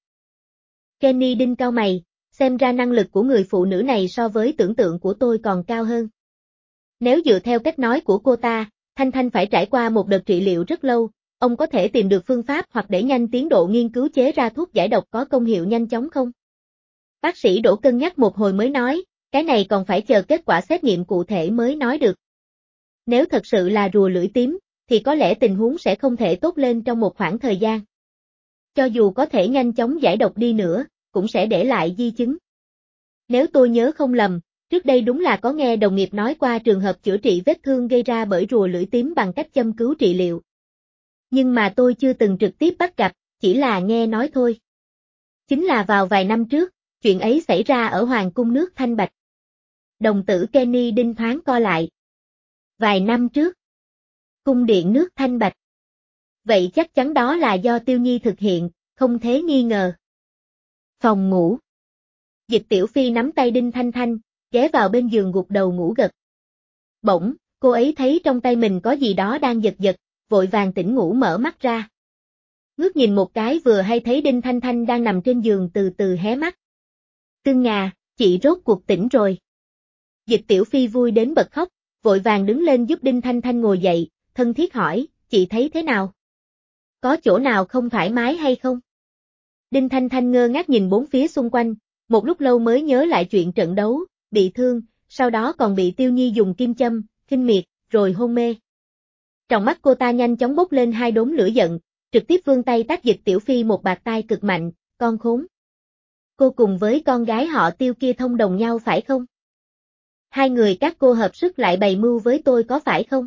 Kenny Đinh cau mày, xem ra năng lực của người phụ nữ này so với tưởng tượng của tôi còn cao hơn. Nếu dựa theo cách nói của cô ta, Thanh Thanh phải trải qua một đợt trị liệu rất lâu, ông có thể tìm được phương pháp hoặc đẩy nhanh tiến độ nghiên cứu chế ra thuốc giải độc có công hiệu nhanh chóng không? Bác sĩ Đỗ cân nhắc một hồi mới nói, cái này còn phải chờ kết quả xét nghiệm cụ thể mới nói được. Nếu thật sự là rùa lưỡi tím, thì có lẽ tình huống sẽ không thể tốt lên trong một khoảng thời gian. Cho dù có thể nhanh chóng giải độc đi nữa, cũng sẽ để lại di chứng. Nếu tôi nhớ không lầm, trước đây đúng là có nghe đồng nghiệp nói qua trường hợp chữa trị vết thương gây ra bởi rùa lưỡi tím bằng cách châm cứu trị liệu. Nhưng mà tôi chưa từng trực tiếp bắt gặp, chỉ là nghe nói thôi. Chính là vào vài năm trước, chuyện ấy xảy ra ở Hoàng cung nước Thanh Bạch. Đồng tử Kenny Đinh thoáng co lại. Vài năm trước. Cung điện nước Thanh Bạch. Vậy chắc chắn đó là do Tiêu Nhi thực hiện, không thể nghi ngờ. Phòng ngủ. Dịch Tiểu Phi nắm tay Đinh Thanh Thanh, ghé vào bên giường gục đầu ngủ gật. Bỗng, cô ấy thấy trong tay mình có gì đó đang giật giật, vội vàng tỉnh ngủ mở mắt ra. Ngước nhìn một cái vừa hay thấy Đinh Thanh Thanh đang nằm trên giường từ từ hé mắt. Cưng ngà, chị rốt cuộc tỉnh rồi. Dịch Tiểu Phi vui đến bật khóc, vội vàng đứng lên giúp Đinh Thanh Thanh ngồi dậy, thân thiết hỏi, chị thấy thế nào? Có chỗ nào không thoải mái hay không? Đinh Thanh Thanh ngơ ngác nhìn bốn phía xung quanh, một lúc lâu mới nhớ lại chuyện trận đấu, bị thương, sau đó còn bị Tiêu Nhi dùng kim châm, khinh miệt, rồi hôn mê. Trong mắt cô ta nhanh chóng bốc lên hai đốm lửa giận, trực tiếp vươn tay tát Dịch Tiểu Phi một bạt tai cực mạnh, con khốn. Cô cùng với con gái họ Tiêu kia thông đồng nhau phải không? Hai người các cô hợp sức lại bày mưu với tôi có phải không?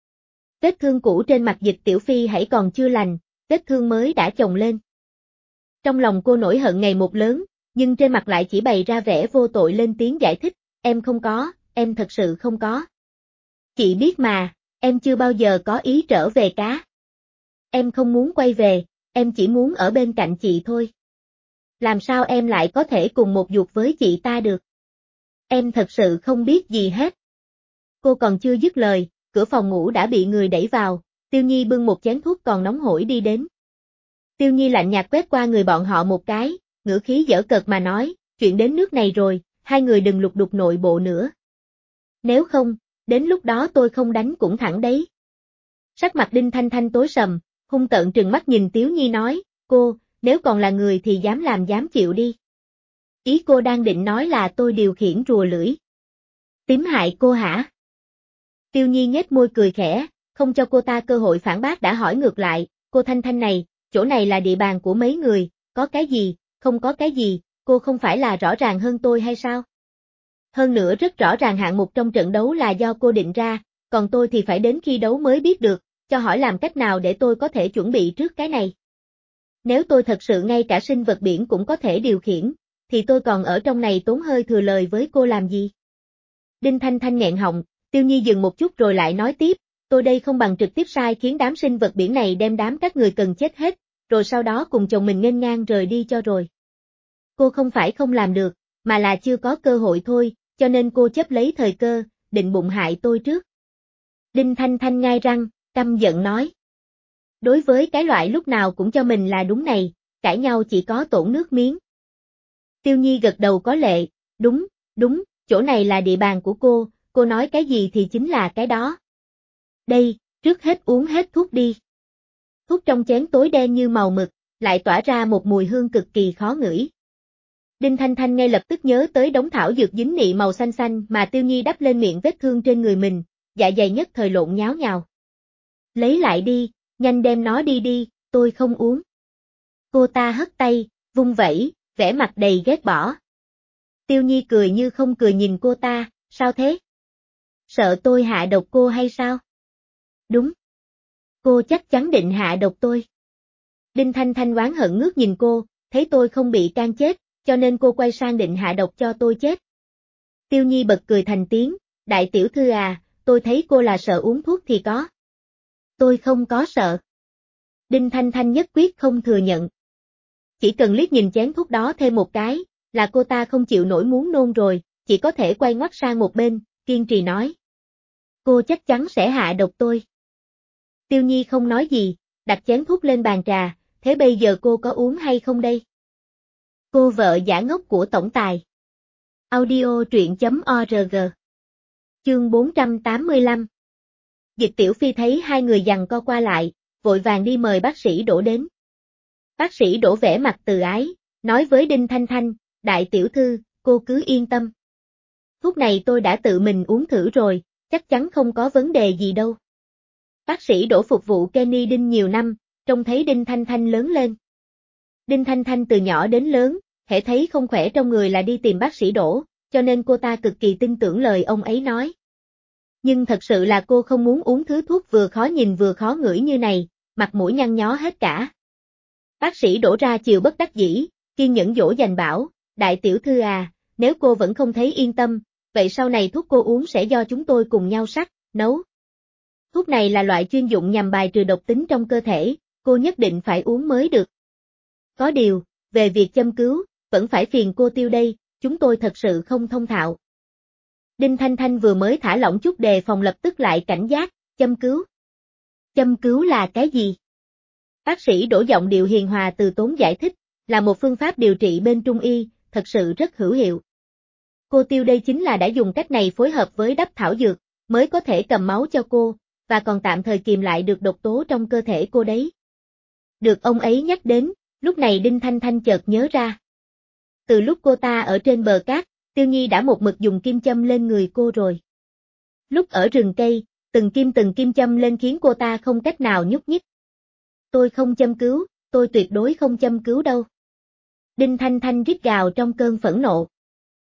Vết thương cũ trên mặt Dịch Tiểu Phi hãy còn chưa lành, vết thương mới đã chồng lên. Trong lòng cô nổi hận ngày một lớn, nhưng trên mặt lại chỉ bày ra vẻ vô tội lên tiếng giải thích, em không có, em thật sự không có. Chị biết mà, em chưa bao giờ có ý trở về cá. Em không muốn quay về, em chỉ muốn ở bên cạnh chị thôi. Làm sao em lại có thể cùng một ruột với chị ta được? Em thật sự không biết gì hết. Cô còn chưa dứt lời, cửa phòng ngủ đã bị người đẩy vào, Tiêu Nhi bưng một chén thuốc còn nóng hổi đi đến. Tiêu Nhi lạnh nhạt quét qua người bọn họ một cái, ngữ khí giỡn cợt mà nói, chuyện đến nước này rồi, hai người đừng lục đục nội bộ nữa. Nếu không, đến lúc đó tôi không đánh cũng thẳng đấy. Sắc mặt Đinh Thanh Thanh tối sầm, hung tợn trừng mắt nhìn Tiếu Nhi nói, cô, nếu còn là người thì dám làm dám chịu đi. Ý cô đang định nói là tôi điều khiển rùa lưỡi. Tím hại cô hả? Tiêu Nhi nhếch môi cười khẽ, không cho cô ta cơ hội phản bác đã hỏi ngược lại, cô Thanh Thanh này, chỗ này là địa bàn của mấy người, có cái gì, không có cái gì, cô không phải là rõ ràng hơn tôi hay sao? Hơn nữa rất rõ ràng hạng mục trong trận đấu là do cô định ra, còn tôi thì phải đến khi đấu mới biết được, cho hỏi làm cách nào để tôi có thể chuẩn bị trước cái này. Nếu tôi thật sự ngay cả sinh vật biển cũng có thể điều khiển, thì tôi còn ở trong này tốn hơi thừa lời với cô làm gì? Đinh Thanh Thanh nghẹn họng, Tiêu Nhi dừng một chút rồi lại nói tiếp, tôi đây không bằng trực tiếp sai khiến đám sinh vật biển này đem đám các người cần chết hết, rồi sau đó cùng chồng mình nghênh ngang rời đi cho rồi. Cô không phải không làm được, mà là chưa có cơ hội thôi, cho nên cô chấp lấy thời cơ, định bụng hại tôi trước. Đinh Thanh Thanh ngai răng, căm giận nói. Đối với cái loại lúc nào cũng cho mình là đúng này, cãi nhau chỉ có tổn nước miếng. Tiêu Nhi gật đầu có lệ, đúng, chỗ này là địa bàn của cô nói cái gì thì chính là cái đó. Đây, trước hết uống hết thuốc đi. Thuốc trong chén tối đen như màu mực, lại tỏa ra một mùi hương cực kỳ khó ngửi. Đinh Thanh Thanh ngay lập tức nhớ tới đống thảo dược dính nị màu xanh xanh mà Tiêu Nhi đắp lên miệng vết thương trên người mình, dạ dày nhất thời lộn nháo nhào. Lấy lại đi, nhanh đem nó đi, tôi không uống. Cô ta hất tay, vung vẩy, vẻ mặt đầy ghét bỏ. Tiêu Nhi cười như không cười nhìn cô ta, sao thế? Sợ tôi hạ độc cô hay sao? Đúng. Cô chắc chắn định hạ độc tôi. Đinh Thanh Thanh oán hận ngước nhìn cô, thấy tôi không bị can chết, cho nên cô quay sang định hạ độc cho tôi chết. Tiêu Nhi bật cười thành tiếng, đại tiểu thư à, tôi thấy cô là sợ uống thuốc thì có. Tôi không có sợ. Đinh Thanh Thanh nhất quyết không thừa nhận. Chỉ cần liếc nhìn chén thuốc đó thêm một cái, là cô ta không chịu nổi muốn nôn rồi, chỉ có thể quay ngoắt sang một bên, kiên trì nói. Cô chắc chắn sẽ hạ độc tôi. Tiêu Nhi không nói gì, đặt chén thuốc lên bàn trà, thế bây giờ cô có uống hay không đây? Cô vợ giả ngốc của tổng tài. Audio truyện.org. Chương 485. Dịch Tiểu Phi thấy hai người giằng co qua lại, vội vàng đi mời bác sĩ Đỗ đến. Bác sĩ Đỗ vẻ mặt từ ái, nói với Đinh Thanh Thanh, đại tiểu thư, cô cứ yên tâm. Thuốc này tôi đã tự mình uống thử rồi, chắc chắn không có vấn đề gì đâu. Bác sĩ Đỗ phục vụ Kenny Đinh nhiều năm, trông thấy Đinh Thanh Thanh lớn lên. Đinh Thanh Thanh từ nhỏ đến lớn, hễ thấy không khỏe trong người là đi tìm bác sĩ Đỗ, cho nên cô ta cực kỳ tin tưởng lời ông ấy nói. Nhưng thật sự là cô không muốn uống thứ thuốc vừa khó nhìn vừa khó ngửi như này, mặt mũi nhăn nhó hết cả. Bác sĩ Đỗ ra chiều bất đắc dĩ, kiên nhẫn dỗ dành bảo, đại tiểu thư à, nếu cô vẫn không thấy yên tâm, vậy sau này thuốc cô uống sẽ do chúng tôi cùng nhau sắc, nấu. Thuốc này là loại chuyên dụng nhằm bài trừ độc tính trong cơ thể, cô nhất định phải uống mới được. Có điều, về việc châm cứu, vẫn phải phiền cô Tiêu đây, chúng tôi thật sự không thông thạo. Đinh Thanh Thanh vừa mới thả lỏng chút đề phòng lập tức lại cảnh giác, châm cứu. Châm cứu là cái gì? Bác sĩ Đỗ giọng điệu hiền hòa từ tốn giải thích, là một phương pháp điều trị bên Trung y, thật sự rất hữu hiệu. Cô Tiêu đây chính là đã dùng cách này phối hợp với đắp thảo dược, mới có thể cầm máu cho cô, và còn tạm thời kìm lại được độc tố trong cơ thể cô đấy. Được ông ấy nhắc đến, lúc này Đinh Thanh Thanh chợt nhớ ra. Từ lúc cô ta ở trên bờ cát, Tiêu Nhi đã một mực dùng kim châm lên người cô rồi. Lúc ở rừng cây, từng kim châm lên khiến cô ta không cách nào nhúc nhích. Tôi không châm cứu, tôi tuyệt đối không châm cứu đâu. Đinh Thanh Thanh rít gào trong cơn phẫn nộ.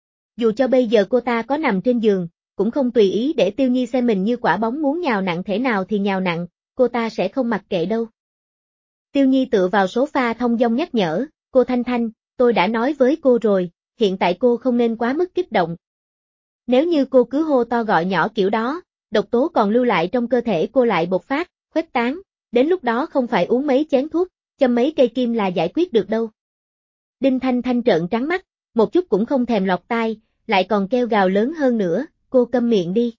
Dù cho bây giờ cô ta có nằm trên giường, cũng không tùy ý để Tiêu Nhi xem mình như quả bóng muốn nhào nặng thể nào thì nhào nặng, cô ta sẽ không mặc kệ đâu. Tiêu Nhi tựa vào sofa thông dong nhắc nhở, cô Thanh Thanh, tôi đã nói với cô rồi, hiện tại cô không nên quá mức kích động. Nếu như cô cứ hô to gọi nhỏ kiểu đó, độc tố còn lưu lại trong cơ thể cô lại bộc phát, khuếch tán, đến lúc đó không phải uống mấy chén thuốc, châm mấy cây kim là giải quyết được đâu. Đinh Thanh Thanh trợn trắng mắt, một chút cũng không thèm lọt tai, lại còn kêu gào lớn hơn nữa, cô câm miệng đi.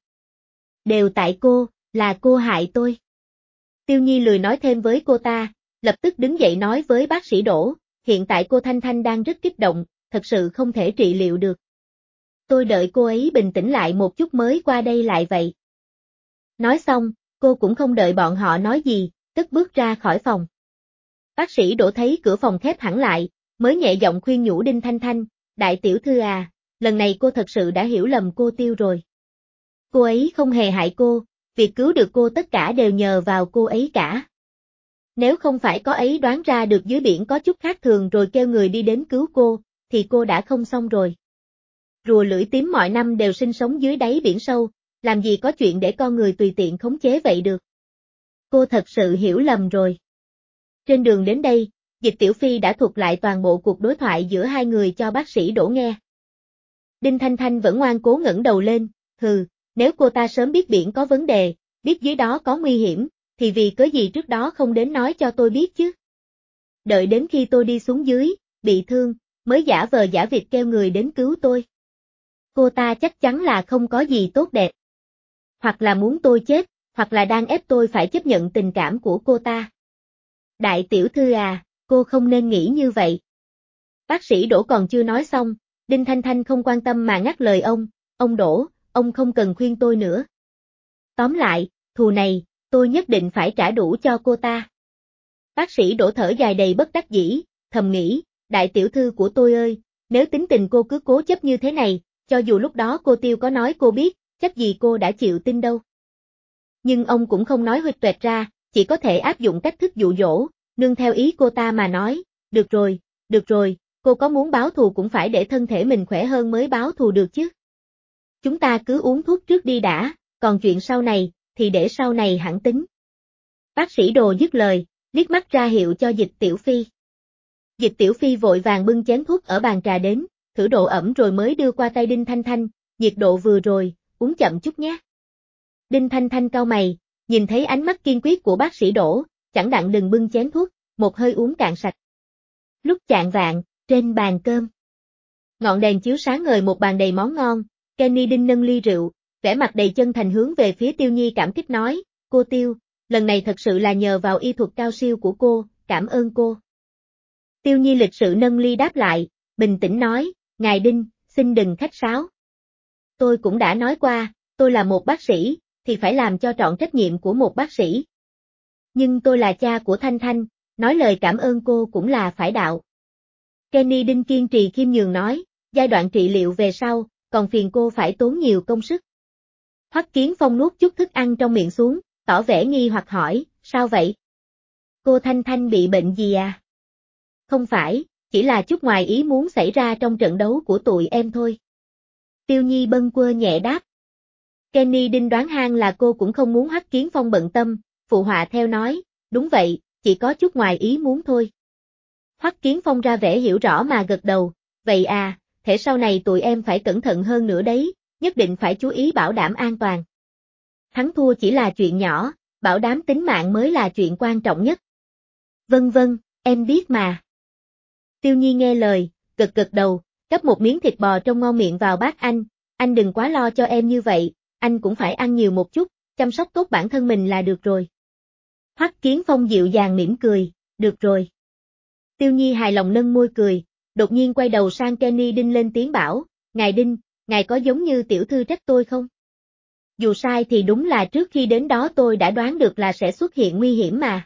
Đều tại cô, là cô hại tôi. Tiêu Nhi lười nói thêm với cô ta, lập tức đứng dậy nói với bác sĩ Đỗ, hiện tại cô Thanh Thanh đang rất kích động, thật sự không thể trị liệu được. Tôi đợi cô ấy bình tĩnh lại một chút mới qua đây lại vậy. Nói xong, cô cũng không đợi bọn họ nói gì, cất bước ra khỏi phòng. Bác sĩ Đỗ thấy cửa phòng khép hẳn lại, mới nhẹ giọng khuyên nhủ Đinh Thanh Thanh, đại tiểu thư à, lần này cô thật sự đã hiểu lầm cô Tiêu rồi. Cô ấy không hề hại cô, việc cứu được cô tất cả đều nhờ vào cô ấy cả. Nếu không phải có ấy đoán ra được dưới biển có chút khác thường rồi kêu người đi đến cứu cô, thì cô đã không xong rồi. Rùa lưỡi tím mọi năm đều sinh sống dưới đáy biển sâu, làm gì có chuyện để con người tùy tiện khống chế vậy được. Cô thật sự hiểu lầm rồi. Trên đường đến đây, Dịch Tiểu Phi đã thuật lại toàn bộ cuộc đối thoại giữa hai người cho bác sĩ Đỗ nghe. Đinh Thanh Thanh vẫn ngoan cố ngẩng đầu lên, hừ, nếu cô ta sớm biết biển có vấn đề, biết dưới đó có nguy hiểm, thì vì cớ gì trước đó không đến nói cho tôi biết chứ. Đợi đến khi tôi đi xuống dưới, bị thương, mới giả vờ giả vịt kêu người đến cứu tôi. Cô ta chắc chắn là không có gì tốt đẹp. Hoặc là muốn tôi chết, hoặc là đang ép tôi phải chấp nhận tình cảm của cô ta. Đại tiểu thư à, cô không nên nghĩ như vậy. Bác sĩ Đỗ còn chưa nói xong, Đinh Thanh Thanh không quan tâm mà ngắt lời ông Đỗ, ông không cần khuyên tôi nữa. Tóm lại, thù này, tôi nhất định phải trả đủ cho cô ta. Bác sĩ Đỗ thở dài đầy bất đắc dĩ, thầm nghĩ, đại tiểu thư của tôi ơi, nếu tính tình cô cứ cố chấp như thế này, cho dù lúc đó cô Tiêu có nói cô biết, chắc gì cô đã chịu tin đâu. Nhưng ông cũng không nói huỵch toẹt ra, chỉ có thể áp dụng cách thức dụ dỗ, nương theo ý cô ta mà nói, được rồi, cô có muốn báo thù cũng phải để thân thể mình khỏe hơn mới báo thù được chứ. Chúng ta cứ uống thuốc trước đi đã, còn chuyện sau này, thì để sau này hẳn tính. Bác sĩ Đồ dứt lời, liếc mắt ra hiệu cho Dịch Tiểu Phi. Dịch Tiểu Phi vội vàng bưng chén thuốc ở bàn trà đến, thử độ ẩm rồi mới đưa qua tay Đinh Thanh Thanh, nhiệt độ vừa rồi, uống chậm chút nhé. Đinh Thanh Thanh cau mày, nhìn thấy ánh mắt kiên quyết của bác sĩ Đỗ, chẳng đặng đừng bưng chén thuốc, một hơi uống cạn sạch. Lúc chạng vạng, trên bàn cơm. Ngọn đèn chiếu sáng ngời một bàn đầy món ngon, Kenny Đinh nâng ly rượu, vẻ mặt đầy chân thành hướng về phía Tiêu Nhi cảm kích nói, cô Tiêu, lần này thật sự là nhờ vào y thuật cao siêu của cô, cảm ơn cô. Tiêu Nhi lịch sự nâng ly đáp lại, bình tĩnh nói, ngài Đinh, xin đừng khách sáo. Tôi cũng đã nói qua, tôi là một bác sĩ, thì phải làm cho trọn trách nhiệm của một bác sĩ. Nhưng tôi là cha của Thanh Thanh, nói lời cảm ơn cô cũng là phải đạo. Kenny Đinh kiên trì khiêm nhường nói, giai đoạn trị liệu về sau, còn phiền cô phải tốn nhiều công sức. Hoắc Kiến Phong nuốt chút thức ăn trong miệng xuống, tỏ vẻ nghi hoặc hỏi, sao vậy? Cô Thanh Thanh bị bệnh gì à? Không phải, chỉ là chút ngoài ý muốn xảy ra trong trận đấu của tụi em thôi. Tiêu Nhi bâng quơ nhẹ đáp. Kenny Đinh đoán hang là cô cũng không muốn Hoắc Kiến Phong bận tâm, phụ họa theo nói, đúng vậy, chỉ có chút ngoài ý muốn thôi. Hoắc Kiến Phong ra vẻ hiểu rõ mà gật đầu, vậy à, thể sau này tụi em phải cẩn thận hơn nữa đấy, nhất định phải chú ý bảo đảm an toàn. Thắng thua chỉ là chuyện nhỏ, bảo đảm tính mạng mới là chuyện quan trọng nhất. Vâng, em biết mà. Tiêu Nhi nghe lời, gật gật đầu, gắp một miếng thịt bò trong ngon miệng vào bát anh đừng quá lo cho em như vậy, anh cũng phải ăn nhiều một chút, chăm sóc tốt bản thân mình là được rồi. Hoắc Kiến Phong dịu dàng mỉm cười, được rồi. Tiêu Nhi hài lòng nâng môi cười, đột nhiên quay đầu sang Kenny Đinh lên tiếng bảo, ngài Đinh, ngài có giống như tiểu thư trách tôi không? Dù sai thì đúng là trước khi đến đó tôi đã đoán được là sẽ xuất hiện nguy hiểm mà.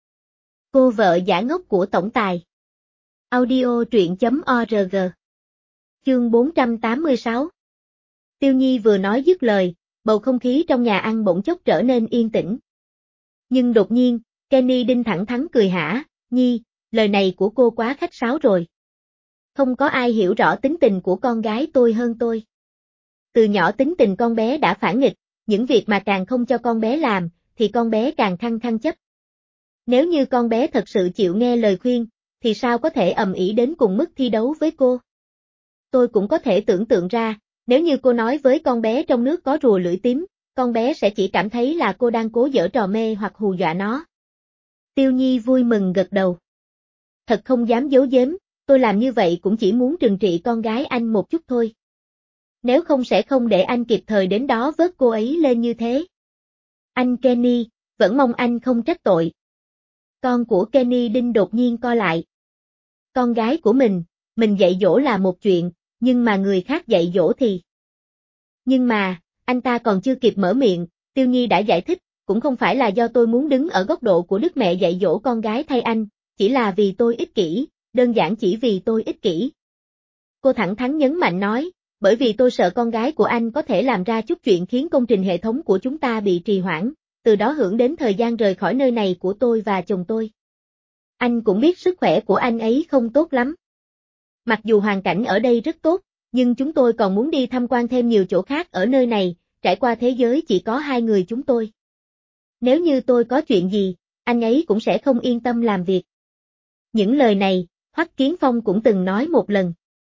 Cô vợ giả ngốc của tổng tài. Audio truyện.org. Chương 486. Tiêu Nhi vừa nói dứt lời, bầu không khí trong nhà ăn bỗng chốc trở nên yên tĩnh. Nhưng đột nhiên, Kenny Đinh thẳng thắn cười hả, Nhi, lời này của cô quá khách sáo rồi. Không có ai hiểu rõ tính tình của con gái tôi hơn tôi. Từ nhỏ tính tình con bé đã phản nghịch, những việc mà càng không cho con bé làm, thì con bé càng khăng khăng chấp. Nếu như con bé thật sự chịu nghe lời khuyên, thì sao có thể ầm ĩ đến cùng mức thi đấu với cô? Tôi cũng có thể tưởng tượng ra, nếu như cô nói với con bé trong nước có rùa lưỡi tím, con bé sẽ chỉ cảm thấy là cô đang cố giở trò mê hoặc hù dọa nó. Tiêu Nhi vui mừng gật đầu. Thật không dám giấu giếm, tôi làm như vậy cũng chỉ muốn trừng trị con gái anh một chút thôi. Nếu không sẽ không để anh kịp thời đến đó vớt cô ấy lên như thế. Anh Kenny, vẫn mong anh không trách tội. Con của Kenny Đinh đột nhiên co lại. Con gái của mình dạy dỗ là một chuyện, nhưng mà người khác dạy dỗ thì. Nhưng mà, anh ta còn chưa kịp mở miệng, Tiêu Nhi đã giải thích, cũng không phải là do tôi muốn đứng ở góc độ của đức mẹ dạy dỗ con gái thay anh, chỉ là vì tôi ích kỷ, đơn giản chỉ vì tôi ích kỷ. Cô thẳng thắn nhấn mạnh nói, bởi vì tôi sợ con gái của anh có thể làm ra chút chuyện khiến công trình hệ thống của chúng ta bị trì hoãn, từ đó hưởng đến thời gian rời khỏi nơi này của tôi và chồng tôi. Anh cũng biết sức khỏe của anh ấy không tốt lắm. Mặc dù hoàn cảnh ở đây rất tốt, nhưng chúng tôi còn muốn đi tham quan thêm nhiều chỗ khác ở nơi này, trải qua thế giới chỉ có hai người chúng tôi. Nếu như tôi có chuyện gì, anh ấy cũng sẽ không yên tâm làm việc. Những lời này, Hoắc Kiến Phong cũng từng nói một lần.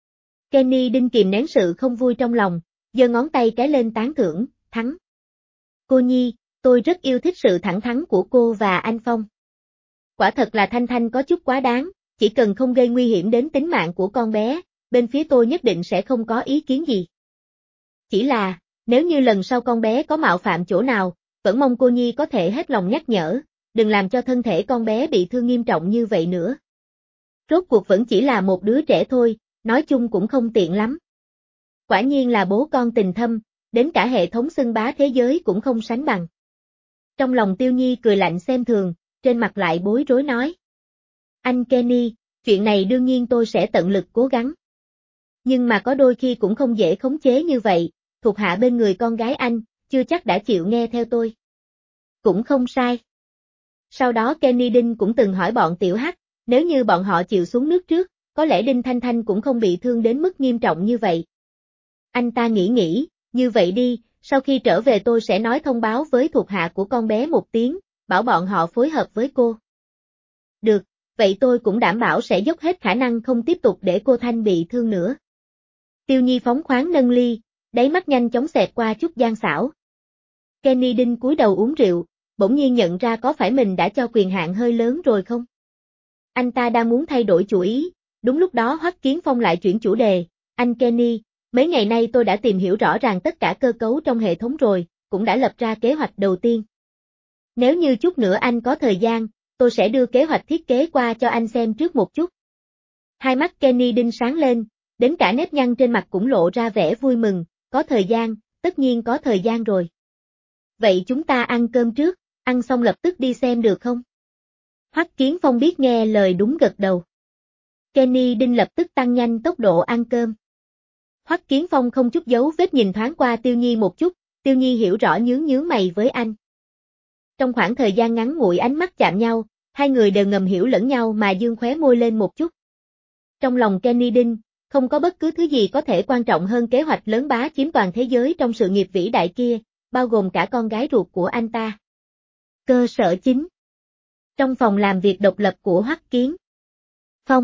Kenny Đinh kìm nén sự không vui trong lòng, giơ ngón tay cái lên tán thưởng, thắng. Cô Nhi, tôi rất yêu thích sự thẳng thắn của cô và anh Phong. Quả thật là Thanh Thanh có chút quá đáng, chỉ cần không gây nguy hiểm đến tính mạng của con bé, bên phía tôi nhất định sẽ không có ý kiến gì. Chỉ là, nếu như lần sau con bé có mạo phạm chỗ nào, vẫn mong cô Nhi có thể hết lòng nhắc nhở, đừng làm cho thân thể con bé bị thương nghiêm trọng như vậy nữa. Rốt cuộc vẫn chỉ là một đứa trẻ thôi, nói chung cũng không tiện lắm. Quả nhiên là bố con tình thâm, đến cả hệ thống xưng bá thế giới cũng không sánh bằng. Trong lòng Tiêu Nhi cười lạnh xem thường, trên mặt lại bối rối nói. Anh Kenny, chuyện này đương nhiên tôi sẽ tận lực cố gắng. Nhưng mà có đôi khi cũng không dễ khống chế như vậy, thuộc hạ bên người con gái anh, chưa chắc đã chịu nghe theo tôi. Cũng không sai. Sau đó Kenny Đinh cũng từng hỏi bọn Tiểu Hắc, nếu như bọn họ chịu xuống nước trước, có lẽ Đinh Thanh Thanh cũng không bị thương đến mức nghiêm trọng như vậy. Anh ta nghĩ, như vậy đi, sau khi trở về tôi sẽ nói thông báo với thuộc hạ của con bé một tiếng, bảo bọn họ phối hợp với cô. Được, vậy tôi cũng đảm bảo sẽ dốc hết khả năng không tiếp tục để cô Thanh bị thương nữa. Tiêu Nhi phóng khoáng nâng ly, đáy mắt nhanh chóng xẹt qua chút gian xảo. Kenny Đinh cúi đầu uống rượu, bỗng nhiên nhận ra có phải mình đã cho quyền hạn hơi lớn rồi không? Anh ta đang muốn thay đổi chủ ý, đúng lúc đó Hoắc Kiến Phong lại chuyển chủ đề, anh Kenny, mấy ngày nay tôi đã tìm hiểu rõ ràng tất cả cơ cấu trong hệ thống rồi, cũng đã lập ra kế hoạch đầu tiên. Nếu như chút nữa anh có thời gian, tôi sẽ đưa kế hoạch thiết kế qua cho anh xem trước một chút. Hai mắt Kenny Đinh sáng lên, đến cả nếp nhăn trên mặt cũng lộ ra vẻ vui mừng, có thời gian, tất nhiên có thời gian rồi. Vậy chúng ta ăn cơm trước, ăn xong lập tức đi xem được không? Hoắc Kiến Phong biết nghe lời đúng gật đầu. Kenny Đinh lập tức tăng nhanh tốc độ ăn cơm. Hoắc Kiến Phong không chút giấu vết nhìn thoáng qua Tiêu Nhi một chút, Tiêu Nhi hiểu rõ nhướng mày với anh. Trong khoảng thời gian ngắn ngủi ánh mắt chạm nhau, hai người đều ngầm hiểu lẫn nhau mà dương khóe môi lên một chút. Trong lòng Kenny Đinh, không có bất cứ thứ gì có thể quan trọng hơn kế hoạch lớn bá chiếm toàn thế giới trong sự nghiệp vĩ đại kia, bao gồm cả con gái ruột của anh ta. Cơ sở chính. Trong phòng làm việc độc lập của Hoắc Kiến Phong.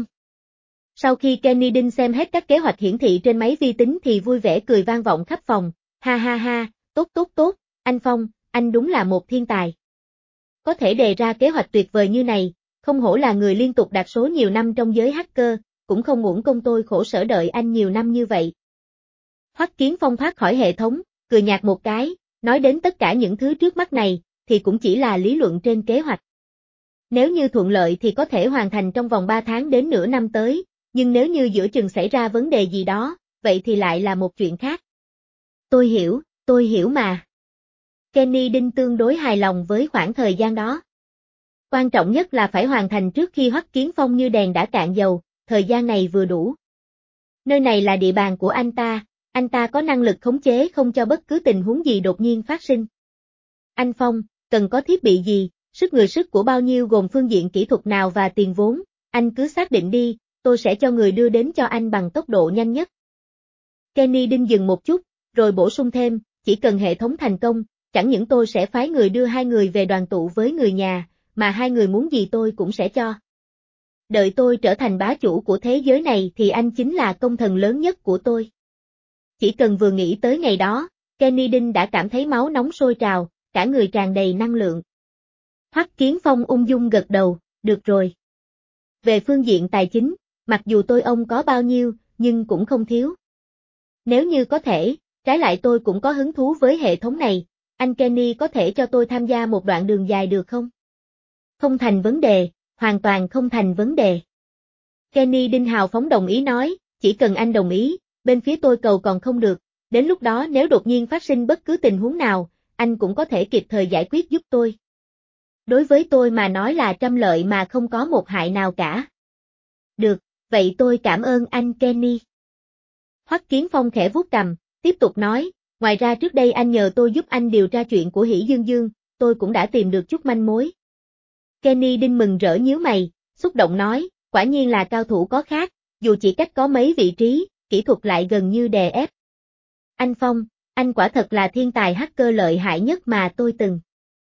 Sau khi Kenny Đinh xem hết các kế hoạch hiển thị trên máy vi tính thì vui vẻ cười vang vọng khắp phòng, ha ha ha, tốt, anh Phong, anh đúng là một thiên tài. Có thể đề ra kế hoạch tuyệt vời như này, không hổ là người liên tục đạt số nhiều năm trong giới hacker, cũng không uổng công tôi khổ sở đợi anh nhiều năm như vậy. Hoắc Kiến Phong thoát khỏi hệ thống, cười nhạt một cái, nói đến tất cả những thứ trước mắt này, thì cũng chỉ là lý luận trên kế hoạch. Nếu như thuận lợi thì có thể hoàn thành trong vòng 3 tháng đến nửa năm tới, nhưng nếu như giữa chừng xảy ra vấn đề gì đó, vậy thì lại là một chuyện khác. Tôi hiểu mà. Kenny Đinh tương đối hài lòng với khoảng thời gian đó. Quan trọng nhất là phải hoàn thành trước khi Hoắc Kiến Phong như đèn đã cạn dầu, thời gian này vừa đủ. Nơi này là địa bàn của anh ta có năng lực khống chế không cho bất cứ tình huống gì đột nhiên phát sinh. Anh Phong, cần có thiết bị gì, sức của bao nhiêu gồm phương diện kỹ thuật nào và tiền vốn, anh cứ xác định đi, tôi sẽ cho người đưa đến cho anh bằng tốc độ nhanh nhất. Kenny Đinh dừng một chút, rồi bổ sung thêm, chỉ cần hệ thống thành công, chẳng những tôi sẽ phái người đưa hai người về đoàn tụ với người nhà, mà hai người muốn gì tôi cũng sẽ cho. Đợi tôi trở thành bá chủ của thế giới này thì anh chính là công thần lớn nhất của tôi. Chỉ cần vừa nghĩ tới ngày đó, Kenny Đinh đã cảm thấy máu nóng sôi trào, cả người tràn đầy năng lượng. Hoắc Kiến Phong ung dung gật đầu, được rồi. Về phương diện tài chính, mặc dù tôi ông có bao nhiêu, nhưng cũng không thiếu. Nếu như có thể, trái lại tôi cũng có hứng thú với hệ thống này, anh Kenny có thể cho tôi tham gia một đoạn đường dài được không? Không thành vấn đề, hoàn toàn không thành vấn đề. Kenny Đinh hào phóng đồng ý nói, chỉ cần anh đồng ý, bên phía tôi cầu còn không được, đến lúc đó nếu đột nhiên phát sinh bất cứ tình huống nào, anh cũng có thể kịp thời giải quyết giúp tôi. Đối với tôi mà nói là trăm lợi mà không có một hại nào cả. Được, vậy tôi cảm ơn anh Kenny. Hoắc Kiến Phong khẽ vuốt cằm, tiếp tục nói, ngoài ra trước đây anh nhờ tôi giúp anh điều tra chuyện của Hỷ Dương Dương, tôi cũng đã tìm được chút manh mối. Kenny Đinh mừng rỡ nhíu mày, xúc động nói, quả nhiên là cao thủ có khác, dù chỉ cách có mấy vị trí, kỹ thuật lại gần như đè ép. Anh Phong, anh quả thật là thiên tài hacker lợi hại nhất mà tôi từng.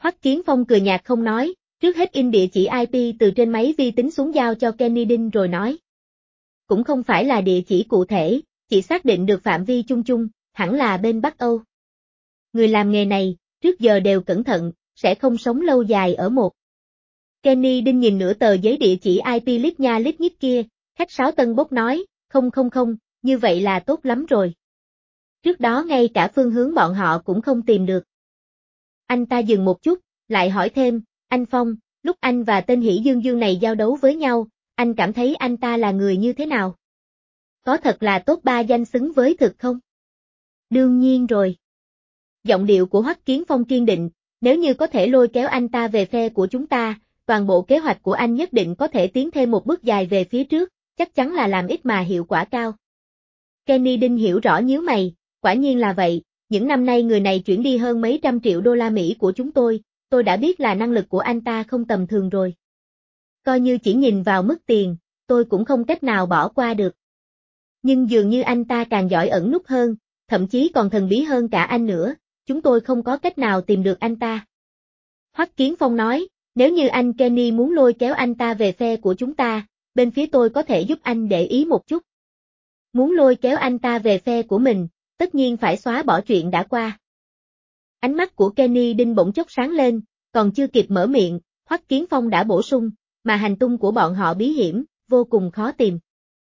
Hoắc Kiến Phong cười nhạt không nói, trước hết in địa chỉ IP từ trên máy vi tính xuống giao cho Kenny Đinh rồi nói. Cũng không phải là địa chỉ cụ thể, chỉ xác định được phạm vi chung chung, hẳn là bên Bắc Âu. Người làm nghề này, trước giờ đều cẩn thận, sẽ không sống lâu dài ở một. Kenny Đinh nhìn nửa tờ giấy địa chỉ IP lít nha lít nhít kia, khách sáo tân bốc nói, không, như vậy là tốt lắm rồi. Trước đó ngay cả phương hướng bọn họ cũng không tìm được. Anh ta dừng một chút, lại hỏi thêm, anh Phong, lúc anh và tên Hỷ Dương Dương này giao đấu với nhau, anh cảm thấy anh ta là người như thế nào? Có thật là top 3 danh xứng với thực không? Đương nhiên rồi. Giọng điệu của Hoắc Kiến Phong kiên định, nếu như có thể lôi kéo anh ta về phe của chúng ta, toàn bộ kế hoạch của anh nhất định có thể tiến thêm một bước dài về phía trước, chắc chắn là làm ít mà hiệu quả cao. Kenny Đinh hiểu rõ nhíu mày, quả nhiên là vậy, những năm nay người này chuyển đi hơn mấy trăm triệu đô la Mỹ của chúng tôi đã biết là năng lực của anh ta không tầm thường rồi. Coi như chỉ nhìn vào mức tiền, tôi cũng không cách nào bỏ qua được. Nhưng dường như anh ta càng giỏi ẩn núp hơn, thậm chí còn thần bí hơn cả anh nữa, chúng tôi không có cách nào tìm được anh ta. Hoắc Kiến Phong nói, nếu như anh Kenny muốn lôi kéo anh ta về phe của chúng ta, bên phía tôi có thể giúp anh để ý một chút. Muốn lôi kéo anh ta về phe của mình, tất nhiên phải xóa bỏ chuyện đã qua. Ánh mắt của Kenny Đinh bỗng chốc sáng lên, còn chưa kịp mở miệng, Hoắc Kiến Phong đã bổ sung, mà hành tung của bọn họ bí hiểm, vô cùng khó tìm.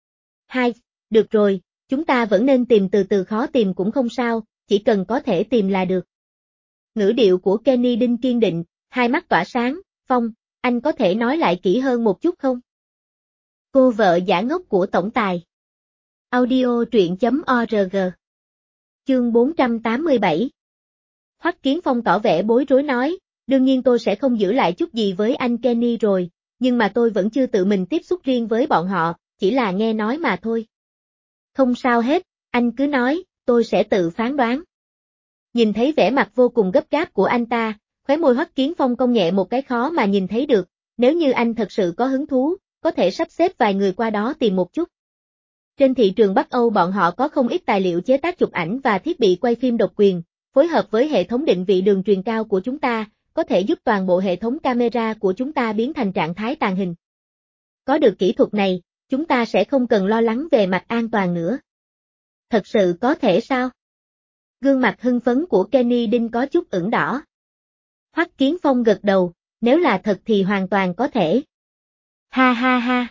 Được rồi, chúng ta vẫn nên tìm từ từ, khó tìm cũng không sao, chỉ cần có thể tìm là được. Ngữ điệu của Kenny Đinh kiên định, hai mắt tỏa sáng, Phong, anh có thể nói lại kỹ hơn một chút không? Cô vợ giả ngốc của tổng tài. Audio truyện.org. Chương 487. Hoắc Kiến Phong tỏ vẻ bối rối nói, đương nhiên tôi sẽ không giữ lại chút gì với anh Kenny rồi, nhưng mà tôi vẫn chưa tự mình tiếp xúc riêng với bọn họ, chỉ là nghe nói mà thôi. Không sao hết, anh cứ nói, tôi sẽ tự phán đoán. Nhìn thấy vẻ mặt vô cùng gấp gáp của anh ta, khóe môi Hoắc Kiến Phong cong nhẹ một cái khó mà nhìn thấy được, nếu như anh thật sự có hứng thú, có thể sắp xếp vài người qua đó tìm một chút. Trên thị trường Bắc Âu bọn họ có không ít tài liệu chế tác chụp ảnh và thiết bị quay phim độc quyền, phối hợp với hệ thống định vị đường truyền cao của chúng ta, có thể giúp toàn bộ hệ thống camera của chúng ta biến thành trạng thái tàng hình. Có được kỹ thuật này, chúng ta sẽ không cần lo lắng về mặt an toàn nữa. Thật sự có thể sao? Gương mặt hưng phấn của Kenny Đinh có chút ửng đỏ. Hoắc Kiến Phong gật đầu, nếu là thật thì hoàn toàn có thể. Ha ha ha.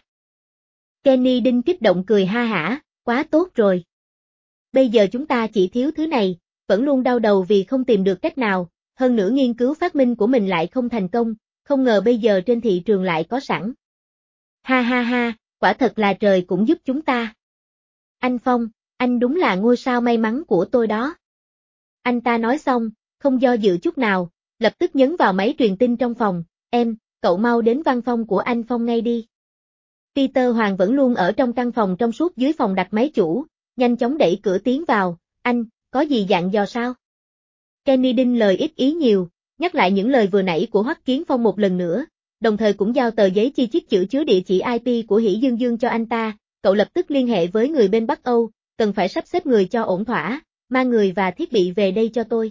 Kenny Đinh kích động cười ha hả, quá tốt rồi. Bây giờ chúng ta chỉ thiếu thứ này, vẫn luôn đau đầu vì không tìm được cách nào, hơn nữa nghiên cứu phát minh của mình lại không thành công, không ngờ bây giờ trên thị trường lại có sẵn. Ha ha ha, quả thật là trời cũng giúp chúng ta. Anh Phong, anh đúng là ngôi sao may mắn của tôi đó. Anh ta nói xong, không do dự chút nào, lập tức nhấn vào máy truyền tin trong phòng, cậu mau đến văn phòng của anh Phong ngay đi. Peter Hoàng vẫn luôn ở trong căn phòng trong suốt dưới phòng đặt máy chủ, nhanh chóng đẩy cửa tiến vào, anh, có gì dặn dò sao? Kenny Đinh lời ít ý nhiều, nhắc lại những lời vừa nãy của Hoắc Kiến Phong một lần nữa, đồng thời cũng giao tờ giấy chi tiết chữ chứa địa chỉ IP của Hỷ Dương Dương cho anh ta, cậu lập tức liên hệ với người bên Bắc Âu, cần phải sắp xếp người cho ổn thỏa, mang người và thiết bị về đây cho tôi.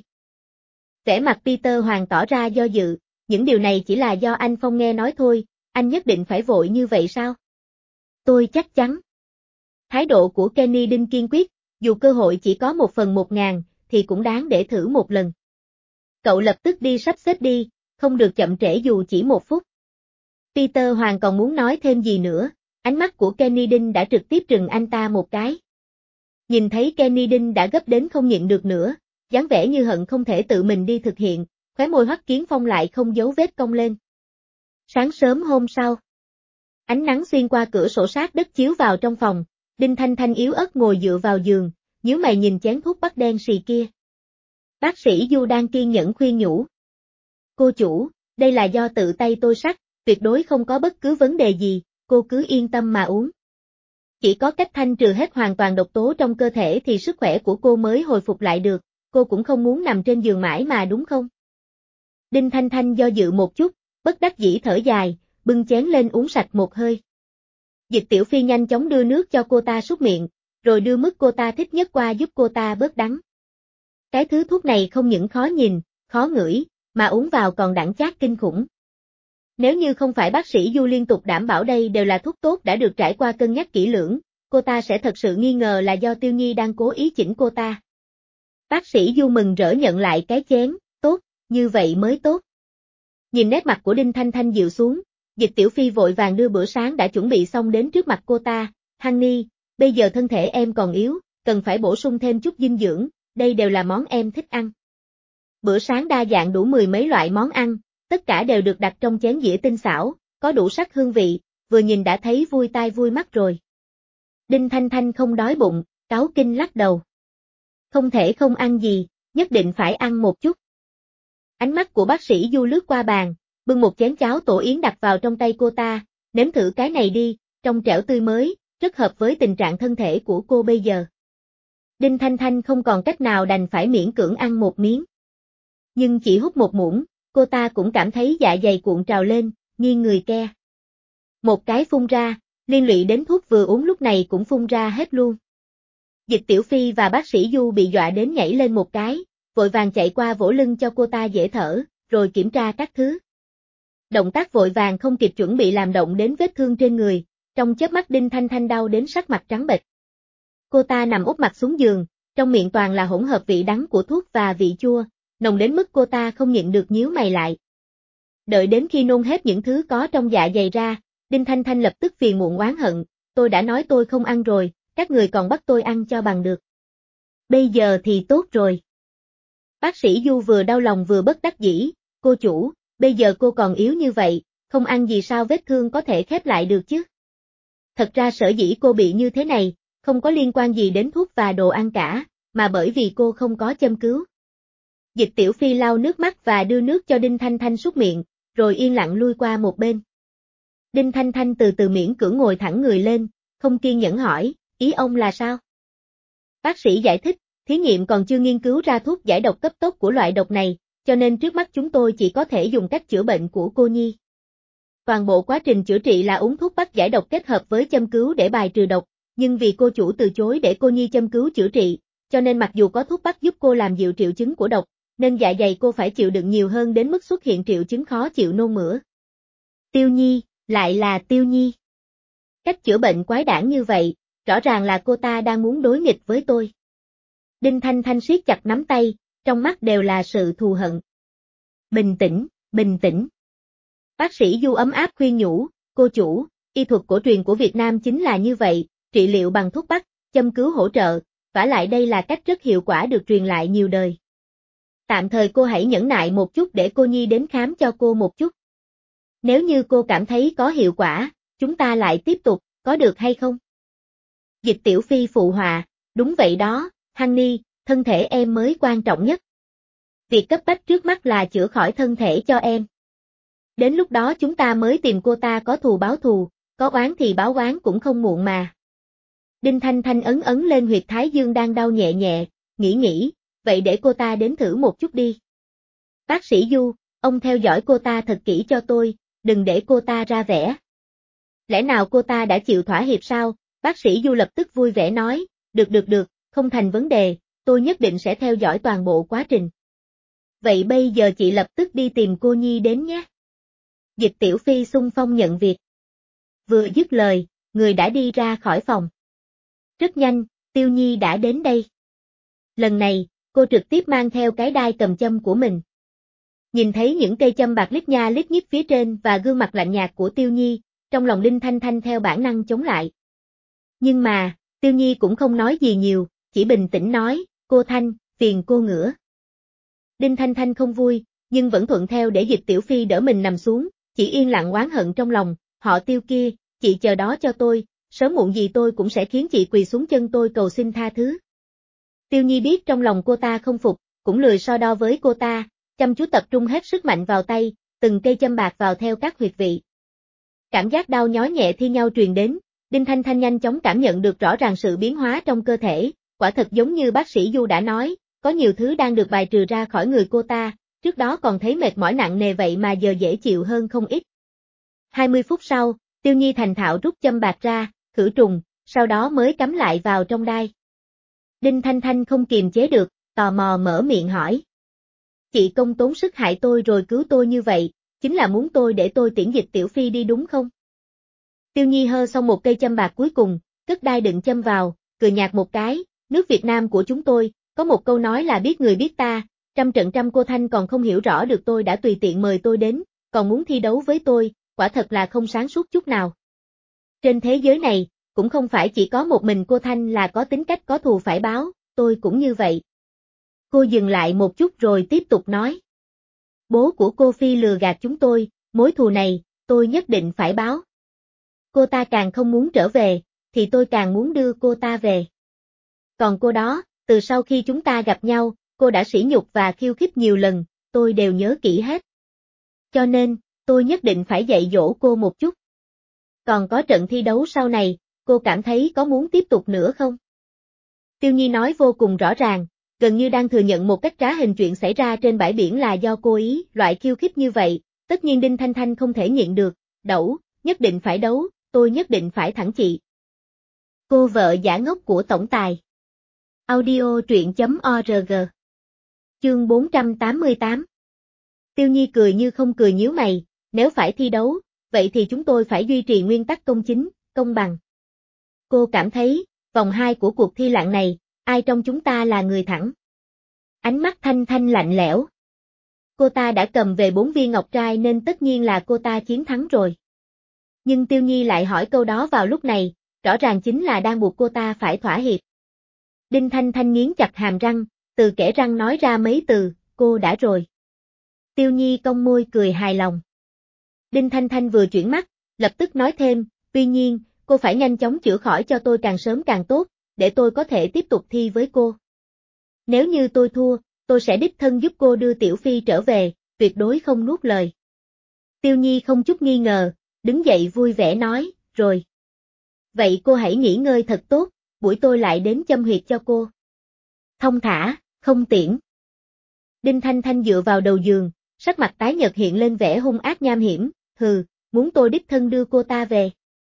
Vẻ mặt Peter Hoàng tỏ ra do dự, những điều này chỉ là do anh Phong nghe nói thôi, anh nhất định phải vội như vậy sao? Tôi chắc chắn. Thái độ của Kenny Đinh kiên quyết, dù cơ hội chỉ có 1/1000, thì cũng đáng để thử một lần. Cậu lập tức đi sắp xếp đi, không được chậm trễ dù chỉ 1 phút. Peter Hoàng còn muốn nói thêm gì nữa, ánh mắt của Kenny Đinh đã trực tiếp trừng anh ta một cái. Nhìn thấy Kenny Đinh đã gấp đến không nhịn được nữa, dáng vẻ như hận không thể tự mình đi thực hiện, khóe môi Hoắc Kiến Phong lại không giấu vết cong lên. Sáng sớm hôm sau, ánh nắng xuyên qua cửa sổ sát đất chiếu vào trong phòng, Đinh Thanh Thanh yếu ớt ngồi dựa vào giường, nhíu mày nhìn chén thuốc bắc đen xì kia. Bác sĩ Du đang kiên nhẫn khuyên nhủ. Cô chủ, đây là do tự tay tôi sắc, tuyệt đối không có bất cứ vấn đề gì, cô cứ yên tâm mà uống. Chỉ có cách thanh trừ hết hoàn toàn độc tố trong cơ thể thì sức khỏe của cô mới hồi phục lại được, cô cũng không muốn nằm trên giường mãi mà đúng không? Đinh Thanh Thanh do dự một chút, bất đắc dĩ thở dài, bưng chén lên uống sạch một hơi. Dịch Tiểu Phi nhanh chóng đưa nước cho cô ta súc miệng, rồi đưa mức cô ta thích nhất qua giúp cô ta bớt đắng. Cái thứ thuốc này không những khó nhìn, khó ngửi, mà uống vào còn đẳng chát kinh khủng. Nếu như không phải bác sĩ Du liên tục đảm bảo đây đều là thuốc tốt đã được trải qua cân nhắc kỹ lưỡng, cô ta sẽ thật sự nghi ngờ là do Tiêu Nhi đang cố ý chỉnh cô ta. Bác sĩ Du mừng rỡ nhận lại cái chén, tốt, như vậy mới tốt. Nhìn nét mặt của Đinh Thanh Thanh dịu xuống, Dịch Tiểu Phi vội vàng đưa bữa sáng đã chuẩn bị xong đến trước mặt cô ta, Honey, bây giờ thân thể em còn yếu, cần phải bổ sung thêm chút dinh dưỡng, đây đều là món em thích ăn. Bữa sáng đa dạng đủ 10 mấy loại món ăn, tất cả đều được đặt trong chén dĩa tinh xảo, có đủ sắc hương vị, vừa nhìn đã thấy vui tai vui mắt rồi. Đinh Thanh Thanh không đói bụng, cáu kinh lắc đầu. Không thể không ăn gì, nhất định phải ăn một chút. Ánh mắt của bác sĩ Du lướt qua bàn, bưng một chén cháo tổ yến đặt vào trong tay cô ta, nếm thử cái này đi, trong trẻo tươi mới, rất hợp với tình trạng thân thể của cô bây giờ. Đinh Thanh Thanh không còn cách nào đành phải miễn cưỡng ăn một miếng. Nhưng chỉ hút một muỗng, cô ta cũng cảm thấy dạ dày cuộn trào lên, nghiêng người ke. Một cái phun ra, liên lụy đến thuốc vừa uống lúc này cũng phun ra hết luôn. Dịch Tiểu Phi và bác sĩ Du bị dọa đến nhảy lên một cái, vội vàng chạy qua vỗ lưng cho cô ta dễ thở, rồi kiểm tra các thứ. Động tác vội vàng không kịp chuẩn bị làm động đến vết thương trên người, trong chớp mắt Đinh Thanh Thanh đau đến sắc mặt trắng bệch. Cô ta nằm úp mặt xuống giường, trong miệng toàn là hỗn hợp vị đắng của thuốc và vị chua, nồng đến mức cô ta không nhịn được nhíu mày lại. Đợi đến khi nôn hết những thứ có trong dạ dày ra, Đinh Thanh Thanh lập tức phiền muộn oán hận, tôi đã nói tôi không ăn rồi, các người còn bắt tôi ăn cho bằng được. Bây giờ thì tốt rồi. Bác sĩ Du vừa đau lòng vừa bất đắc dĩ, cô chủ, bây giờ cô còn yếu như vậy, không ăn gì sao vết thương có thể khép lại được chứ. Thật ra sở dĩ cô bị như thế này, không có liên quan gì đến thuốc và đồ ăn cả, mà bởi vì cô không có châm cứu. Dịch Tiểu Phi lau nước mắt và đưa nước cho Đinh Thanh Thanh súc miệng, rồi yên lặng lui qua một bên. Đinh Thanh Thanh từ từ miễn cưỡng ngồi thẳng người lên, không kiên nhẫn hỏi, ý ông là sao? Bác sĩ giải thích, thí nghiệm còn chưa nghiên cứu ra thuốc giải độc cấp tốc của loại độc này, cho nên trước mắt chúng tôi chỉ có thể dùng cách chữa bệnh của cô Nhi. Toàn bộ quá trình chữa trị là uống thuốc bắc giải độc kết hợp với châm cứu để bài trừ độc, nhưng vì cô chủ từ chối để cô Nhi châm cứu chữa trị, cho nên mặc dù có thuốc bắc giúp cô làm dịu triệu chứng của độc, nên dạ dày cô phải chịu đựng nhiều hơn đến mức xuất hiện triệu chứng khó chịu nôn mửa. Tiêu Nhi, lại là Tiêu Nhi. Cách chữa bệnh quái đản như vậy, rõ ràng là cô ta đang muốn đối nghịch với tôi. Đinh Thanh Thanh siết chặt nắm tay, trong mắt đều là sự thù hận. Bình tĩnh, bình tĩnh. Bác sĩ Du ấm áp khuyên nhủ, cô chủ, y thuật cổ truyền của Việt Nam chính là như vậy, trị liệu bằng thuốc bắc, châm cứu hỗ trợ, vả lại đây là cách rất hiệu quả được truyền lại nhiều đời. Tạm thời cô hãy nhẫn nại một chút để cô Nhi đến khám cho cô một chút. Nếu như cô cảm thấy có hiệu quả, chúng ta lại tiếp tục, có được hay không? Dịch Tiểu Phi phụ họa, đúng vậy đó, Honey, thân thể em mới quan trọng nhất. Việc cấp bách trước mắt là chữa khỏi thân thể cho em. Đến lúc đó chúng ta mới tìm cô ta có thù báo thù, có oán thì báo oán cũng không muộn mà. Đinh Thanh Thanh ấn ấn lên huyệt thái dương đang đau nhẹ nhẹ, nghĩ, vậy để cô ta đến thử một chút đi. Bác sĩ Du, ông theo dõi cô ta thật kỹ cho tôi, đừng để cô ta ra vẻ. Lẽ nào cô ta đã chịu thỏa hiệp sao? Bác sĩ Du lập tức vui vẻ nói, được, không thành vấn đề, tôi nhất định sẽ theo dõi toàn bộ quá trình. Vậy bây giờ chị lập tức đi tìm cô Nhi đến nhé. Dịch Tiểu Phi xung phong nhận việc. Vừa dứt lời, người đã đi ra khỏi phòng. Rất nhanh, Tiêu Nhi đã đến đây. Lần này, cô trực tiếp mang theo cái đai cầm châm của mình. Nhìn thấy những cây châm bạc lít nha lít nhít phía trên và gương mặt lạnh nhạt của Tiêu Nhi, trong lòng Đinh Thanh Thanh theo bản năng chống lại. Nhưng mà, Tiêu Nhi cũng không nói gì nhiều, chỉ bình tĩnh nói, cô Thanh, phiền cô ngửa. Đinh Thanh Thanh không vui, nhưng vẫn thuận theo để Dịch Tiểu Phi đỡ mình nằm xuống, chỉ yên lặng oán hận trong lòng, họ Tiêu kia, chị chờ đó cho tôi, sớm muộn gì tôi cũng sẽ khiến chị quỳ xuống chân tôi cầu xin tha thứ. Tiêu Nhi biết trong lòng cô ta không phục, cũng lười so đo với cô ta, chăm chú tập trung hết sức mạnh vào tay, từng cây châm bạc vào theo các huyệt vị. Cảm giác đau nhói nhẹ thi nhau truyền đến, Đinh Thanh Thanh nhanh chóng cảm nhận được rõ ràng sự biến hóa trong cơ thể, quả thật giống như bác sĩ Du đã nói, có nhiều thứ đang được bài trừ ra khỏi người cô ta, trước đó còn thấy mệt mỏi nặng nề vậy mà giờ dễ chịu hơn không ít. 20 phút sau, Tiêu Nhi thành thạo rút châm bạc ra, khử trùng, sau đó mới cắm lại vào trong đai. Đinh Thanh Thanh không kiềm chế được, tò mò mở miệng hỏi. Chị công tốn sức hại tôi rồi cứu tôi như vậy, chính là muốn tôi để tôi tiễn Dịch Tiểu Phi đi đúng không? Tiêu Nhi hơ xong một cây châm bạc cuối cùng, cất đai đựng châm vào, cười nhạt một cái, nước Việt Nam của chúng tôi, có một câu nói là biết người biết ta, trăm trận trăm cô Thanh còn không hiểu rõ được tôi đã tùy tiện mời tôi đến, còn muốn thi đấu với tôi, quả thật là không sáng suốt chút nào. Trên thế giới này, cũng không phải chỉ có một mình cô Thanh là có tính cách có thù phải báo, tôi cũng như vậy. Cô dừng lại một chút rồi tiếp tục nói. Bố của cô Phi lừa gạt chúng tôi, mối thù này, tôi nhất định phải báo. Cô ta càng không muốn trở về, thì tôi càng muốn đưa cô ta về. Còn cô đó, từ sau khi chúng ta gặp nhau, cô đã sỉ nhục và khiêu khích nhiều lần, tôi đều nhớ kỹ hết. Cho nên, tôi nhất định phải dạy dỗ cô một chút. Còn có trận thi đấu sau này, cô cảm thấy có muốn tiếp tục nữa không? Tiêu Nhi nói vô cùng rõ ràng, gần như đang thừa nhận một cách trá hình chuyện xảy ra trên bãi biển là do cô ý, loại khiêu khích như vậy, tất nhiên Đinh Thanh Thanh không thể nhịn được, đẩu, nhất định phải đấu, tôi nhất định phải thẳng chị. Cô vợ giả ngốc của tổng tài. Audio truyện.org. Chương 488. Tiêu Nhi cười như không cười nhíu mày, nếu phải thi đấu, vậy thì chúng tôi phải duy trì nguyên tắc công chính, công bằng. Cô cảm thấy, vòng 2 của cuộc thi lạng này, ai trong chúng ta là người thắng? Ánh mắt Thanh Thanh lạnh lẽo. Cô ta đã cầm về 4 viên ngọc trai nên tất nhiên là cô ta chiến thắng rồi. Nhưng Tiêu Nhi lại hỏi câu đó vào lúc này, rõ ràng chính là đang buộc cô ta phải thỏa hiệp. Đinh Thanh Thanh nghiến chặt hàm răng, từ kẽ răng nói ra mấy từ, cô đã rồi. Tiêu Nhi cong môi cười hài lòng. Đinh Thanh Thanh vừa chuyển mắt, lập tức nói thêm, tuy nhiên, cô phải nhanh chóng chữa khỏi cho tôi càng sớm càng tốt, để tôi có thể tiếp tục thi với cô. Nếu như tôi thua, tôi sẽ đích thân giúp cô đưa Tiểu Phi trở về, tuyệt đối không nuốt lời. Tiêu Nhi không chút nghi ngờ, đứng dậy vui vẻ nói, rồi. Vậy cô hãy nghỉ ngơi thật tốt, buổi tôi lại đến châm huyệt cho cô. Thông thả, không tiễn. Đinh Thanh Thanh dựa vào đầu giường, sắc mặt tái nhợt hiện lên vẻ hung ác nham hiểm, hừ, muốn tôi đích thân đưa cô ta về.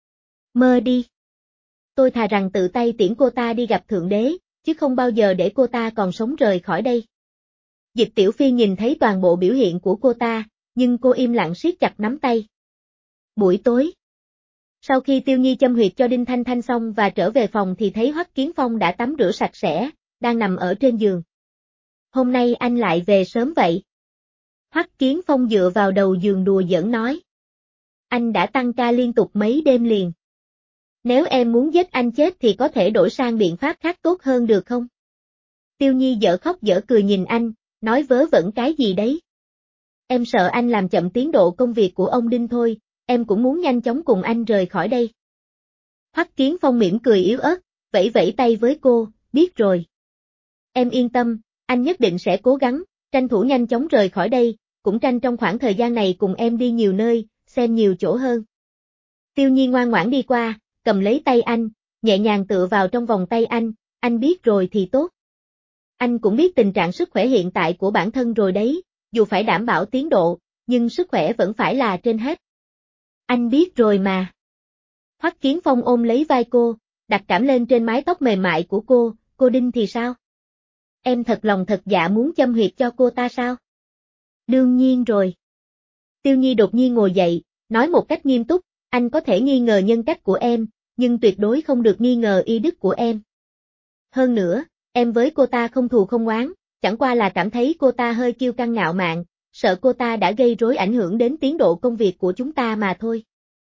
Mơ đi. Tôi thà rằng tự tay tiễn cô ta đi gặp Thượng Đế, chứ không bao giờ để cô ta còn sống rời khỏi đây. Dịch Tiểu Phi nhìn thấy toàn bộ biểu hiện của cô ta, nhưng cô im lặng siết chặt nắm tay. Buổi tối. Sau khi Tiêu Nhi châm huyệt cho Đinh Thanh Thanh xong và trở về phòng thì thấy Hoắc Kiến Phong đã tắm rửa sạch sẽ, đang nằm ở trên giường. Hôm nay anh lại về sớm vậy. Hoắc Kiến Phong dựa vào đầu giường đùa giỡn nói. Anh đã tăng ca liên tục mấy đêm liền. Nếu em muốn giết anh chết thì có thể đổi sang biện pháp khác tốt hơn được không? Tiêu Nhi dở khóc dở cười nhìn anh, nói vớ vẩn cái gì đấy. Em sợ anh làm chậm tiến độ công việc của ông Đinh thôi, em cũng muốn nhanh chóng cùng anh rời khỏi đây. Hoắc Kiến Phong mỉm cười yếu ớt, vẫy vẫy tay với cô, biết rồi. Em yên tâm, anh nhất định sẽ cố gắng, tranh thủ nhanh chóng rời khỏi đây, cũng tranh trong khoảng thời gian này cùng em đi nhiều nơi, xem nhiều chỗ hơn. Tiêu Nhi ngoan ngoãn đi qua, cầm lấy tay anh, nhẹ nhàng tựa vào trong vòng tay anh biết rồi thì tốt. Anh cũng biết tình trạng sức khỏe hiện tại của bản thân rồi đấy, dù phải đảm bảo tiến độ, nhưng sức khỏe vẫn phải là trên hết. Anh biết rồi mà. Hoắc Kiến Phong ôm lấy vai cô, đặt cảm lên trên mái tóc mềm mại của cô Đinh thì sao? Em thật lòng thật dạ muốn châm huyệt cho cô ta sao? Đương nhiên rồi. Tiêu Nhi đột nhiên ngồi dậy, nói một cách nghiêm túc, anh có thể nghi ngờ nhân cách của em, nhưng tuyệt đối không được nghi ngờ y đức của em. Hơn nữa, em với cô ta không thù không oán, chẳng qua là cảm thấy cô ta hơi kiêu căng ngạo mạn, sợ cô ta đã gây rối ảnh hưởng đến tiến độ công việc của chúng ta mà thôi.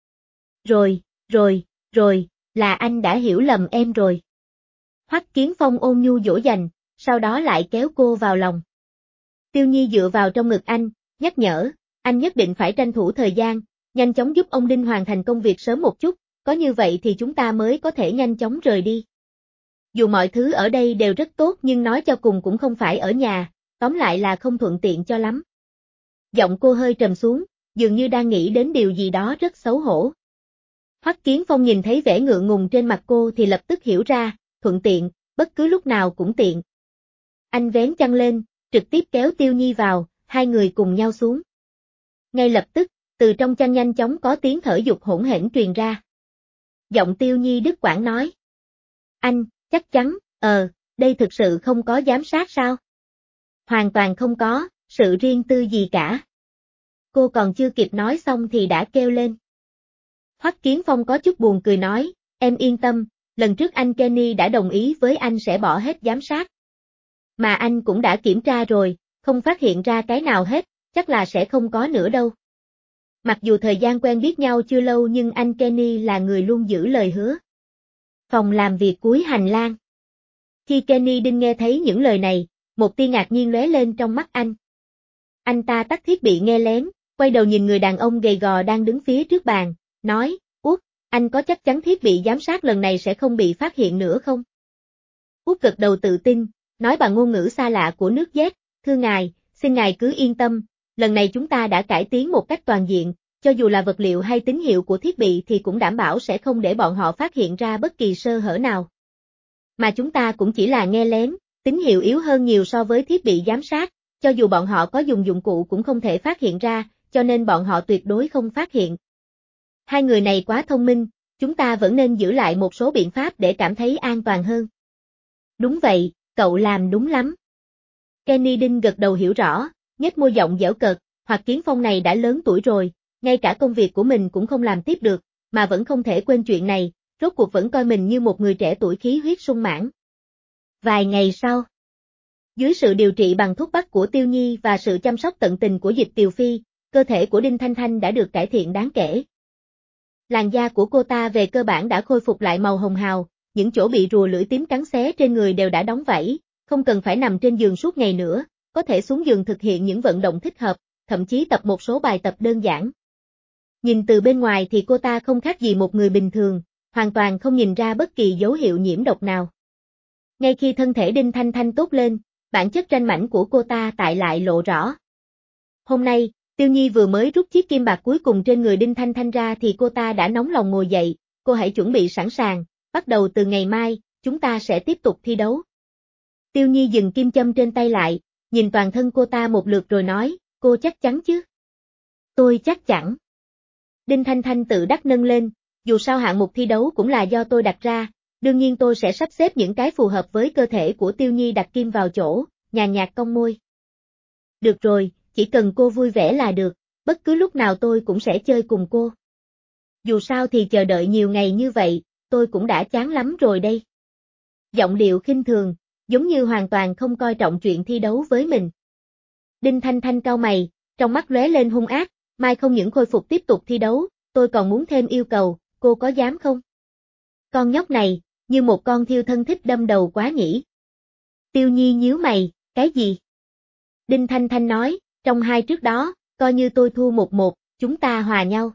Rồi, là anh đã hiểu lầm em rồi. Hoắc Kiến Phong ôn nhu dỗ dành, sau đó lại kéo cô vào lòng. Tiêu Nhi dựa vào trong ngực anh, nhắc nhở, anh nhất định phải tranh thủ thời gian, nhanh chóng giúp ông Đinh hoàn thành công việc sớm một chút, có như vậy thì chúng ta mới có thể nhanh chóng rời đi. Dù mọi thứ ở đây đều rất tốt nhưng nói cho cùng cũng không phải ở nhà, tóm lại là không thuận tiện cho lắm. Giọng cô hơi trầm xuống, dường như đang nghĩ đến điều gì đó rất xấu hổ. Hoắc Kiến Phong nhìn thấy vẻ ngượng ngùng trên mặt cô thì lập tức hiểu ra, thuận tiện, bất cứ lúc nào cũng tiện. Anh vén chăn lên, trực tiếp kéo Tiêu Nhi vào, hai người cùng nhau xuống. Ngay lập tức, từ trong chăn nhanh chóng có tiếng thở dục hỗn hển truyền ra. Giọng Tiêu Nhi đứt quãng nói. Anh, chắc chắn, đây thực sự không có giám sát sao? Hoàn toàn không có, sự riêng tư gì cả. Cô còn chưa kịp nói xong thì đã kêu lên. Hoắc Kiến Phong có chút buồn cười nói, em yên tâm, lần trước anh Kenny đã đồng ý với anh sẽ bỏ hết giám sát. Mà anh cũng đã kiểm tra rồi, không phát hiện ra cái nào hết, chắc là sẽ không có nữa đâu. Mặc dù thời gian quen biết nhau chưa lâu nhưng anh Kenny là người luôn giữ lời hứa. Phòng làm việc cuối hành lang. Khi Kenny Đinh nghe thấy những lời này, một tia ngạc nhiên lóe lên trong mắt anh. Anh ta tắt thiết bị nghe lén, quay đầu nhìn người đàn ông gầy gò đang đứng phía trước bàn, nói, Út, anh có chắc chắn thiết bị giám sát lần này sẽ không bị phát hiện nữa không? Út gật đầu tự tin, nói bằng ngôn ngữ xa lạ của nước Z, thưa ngài, xin ngài cứ yên tâm, lần này chúng ta đã cải tiến một cách toàn diện, cho dù là vật liệu hay tín hiệu của thiết bị thì cũng đảm bảo sẽ không để bọn họ phát hiện ra bất kỳ sơ hở nào. Mà chúng ta cũng chỉ là nghe lén, tín hiệu yếu hơn nhiều so với thiết bị giám sát, cho dù bọn họ có dùng dụng cụ cũng không thể phát hiện ra, cho nên bọn họ tuyệt đối không phát hiện. Hai người này quá thông minh, chúng ta vẫn nên giữ lại một số biện pháp để cảm thấy an toàn hơn. Đúng vậy, cậu làm đúng lắm. Kenny Đinh gật đầu hiểu rõ, nhếch môi giọng giễu cợt, Hoắc Kiến Phong này đã lớn tuổi rồi, ngay cả công việc của mình cũng không làm tiếp được, mà vẫn không thể quên chuyện này, rốt cuộc vẫn coi mình như một người trẻ tuổi khí huyết sung mãn. Vài ngày sau, dưới sự điều trị bằng thuốc bắc của Tiêu Nhi và sự chăm sóc tận tình của Dịch Tiều Phi, cơ thể của Đinh Thanh Thanh đã được cải thiện đáng kể. Làn da của cô ta về cơ bản đã khôi phục lại màu hồng hào, những chỗ bị rùa lưỡi tím cắn xé trên người đều đã đóng vảy, không cần phải nằm trên giường suốt ngày nữa, có thể xuống giường thực hiện những vận động thích hợp, thậm chí tập một số bài tập đơn giản. Nhìn từ bên ngoài thì cô ta không khác gì một người bình thường, hoàn toàn không nhìn ra bất kỳ dấu hiệu nhiễm độc nào. Ngay khi thân thể Đinh Thanh Thanh tốt lên, bản chất ranh mãnh của cô ta tại lại lộ rõ. Hôm nay, Tiêu Nhi vừa mới rút chiếc kim bạc cuối cùng trên người Đinh Thanh Thanh ra thì cô ta đã nóng lòng ngồi dậy, cô hãy chuẩn bị sẵn sàng, bắt đầu từ ngày mai, chúng ta sẽ tiếp tục thi đấu. Tiêu Nhi dừng kim châm trên tay lại, nhìn toàn thân cô ta một lượt rồi nói, cô chắc chắn chứ? Tôi chắc chắn. Đinh Thanh Thanh tự đắc nâng lên, dù sao hạng mục thi đấu cũng là do tôi đặt ra, đương nhiên tôi sẽ sắp xếp những cái phù hợp với cơ thể của Tiêu Nhi đặt kim vào chỗ, nhàn nhạt cong môi. Được rồi, chỉ cần cô vui vẻ là được, bất cứ lúc nào tôi cũng sẽ chơi cùng cô. Dù sao thì chờ đợi nhiều ngày như vậy, tôi cũng đã chán lắm rồi đây. Giọng điệu khinh thường, giống như hoàn toàn không coi trọng chuyện thi đấu với mình. Đinh Thanh Thanh cau mày, trong mắt lóe lên hung ác, mai không những khôi phục tiếp tục thi đấu, tôi còn muốn thêm yêu cầu, cô có dám không? Con nhóc này, như một con thiêu thân thích đâm đầu quá nhỉ. Tiêu Nhi nhíu mày, cái gì? Đinh Thanh Thanh nói, trong hai trước đó, coi như tôi thua 1-1, chúng ta hòa nhau.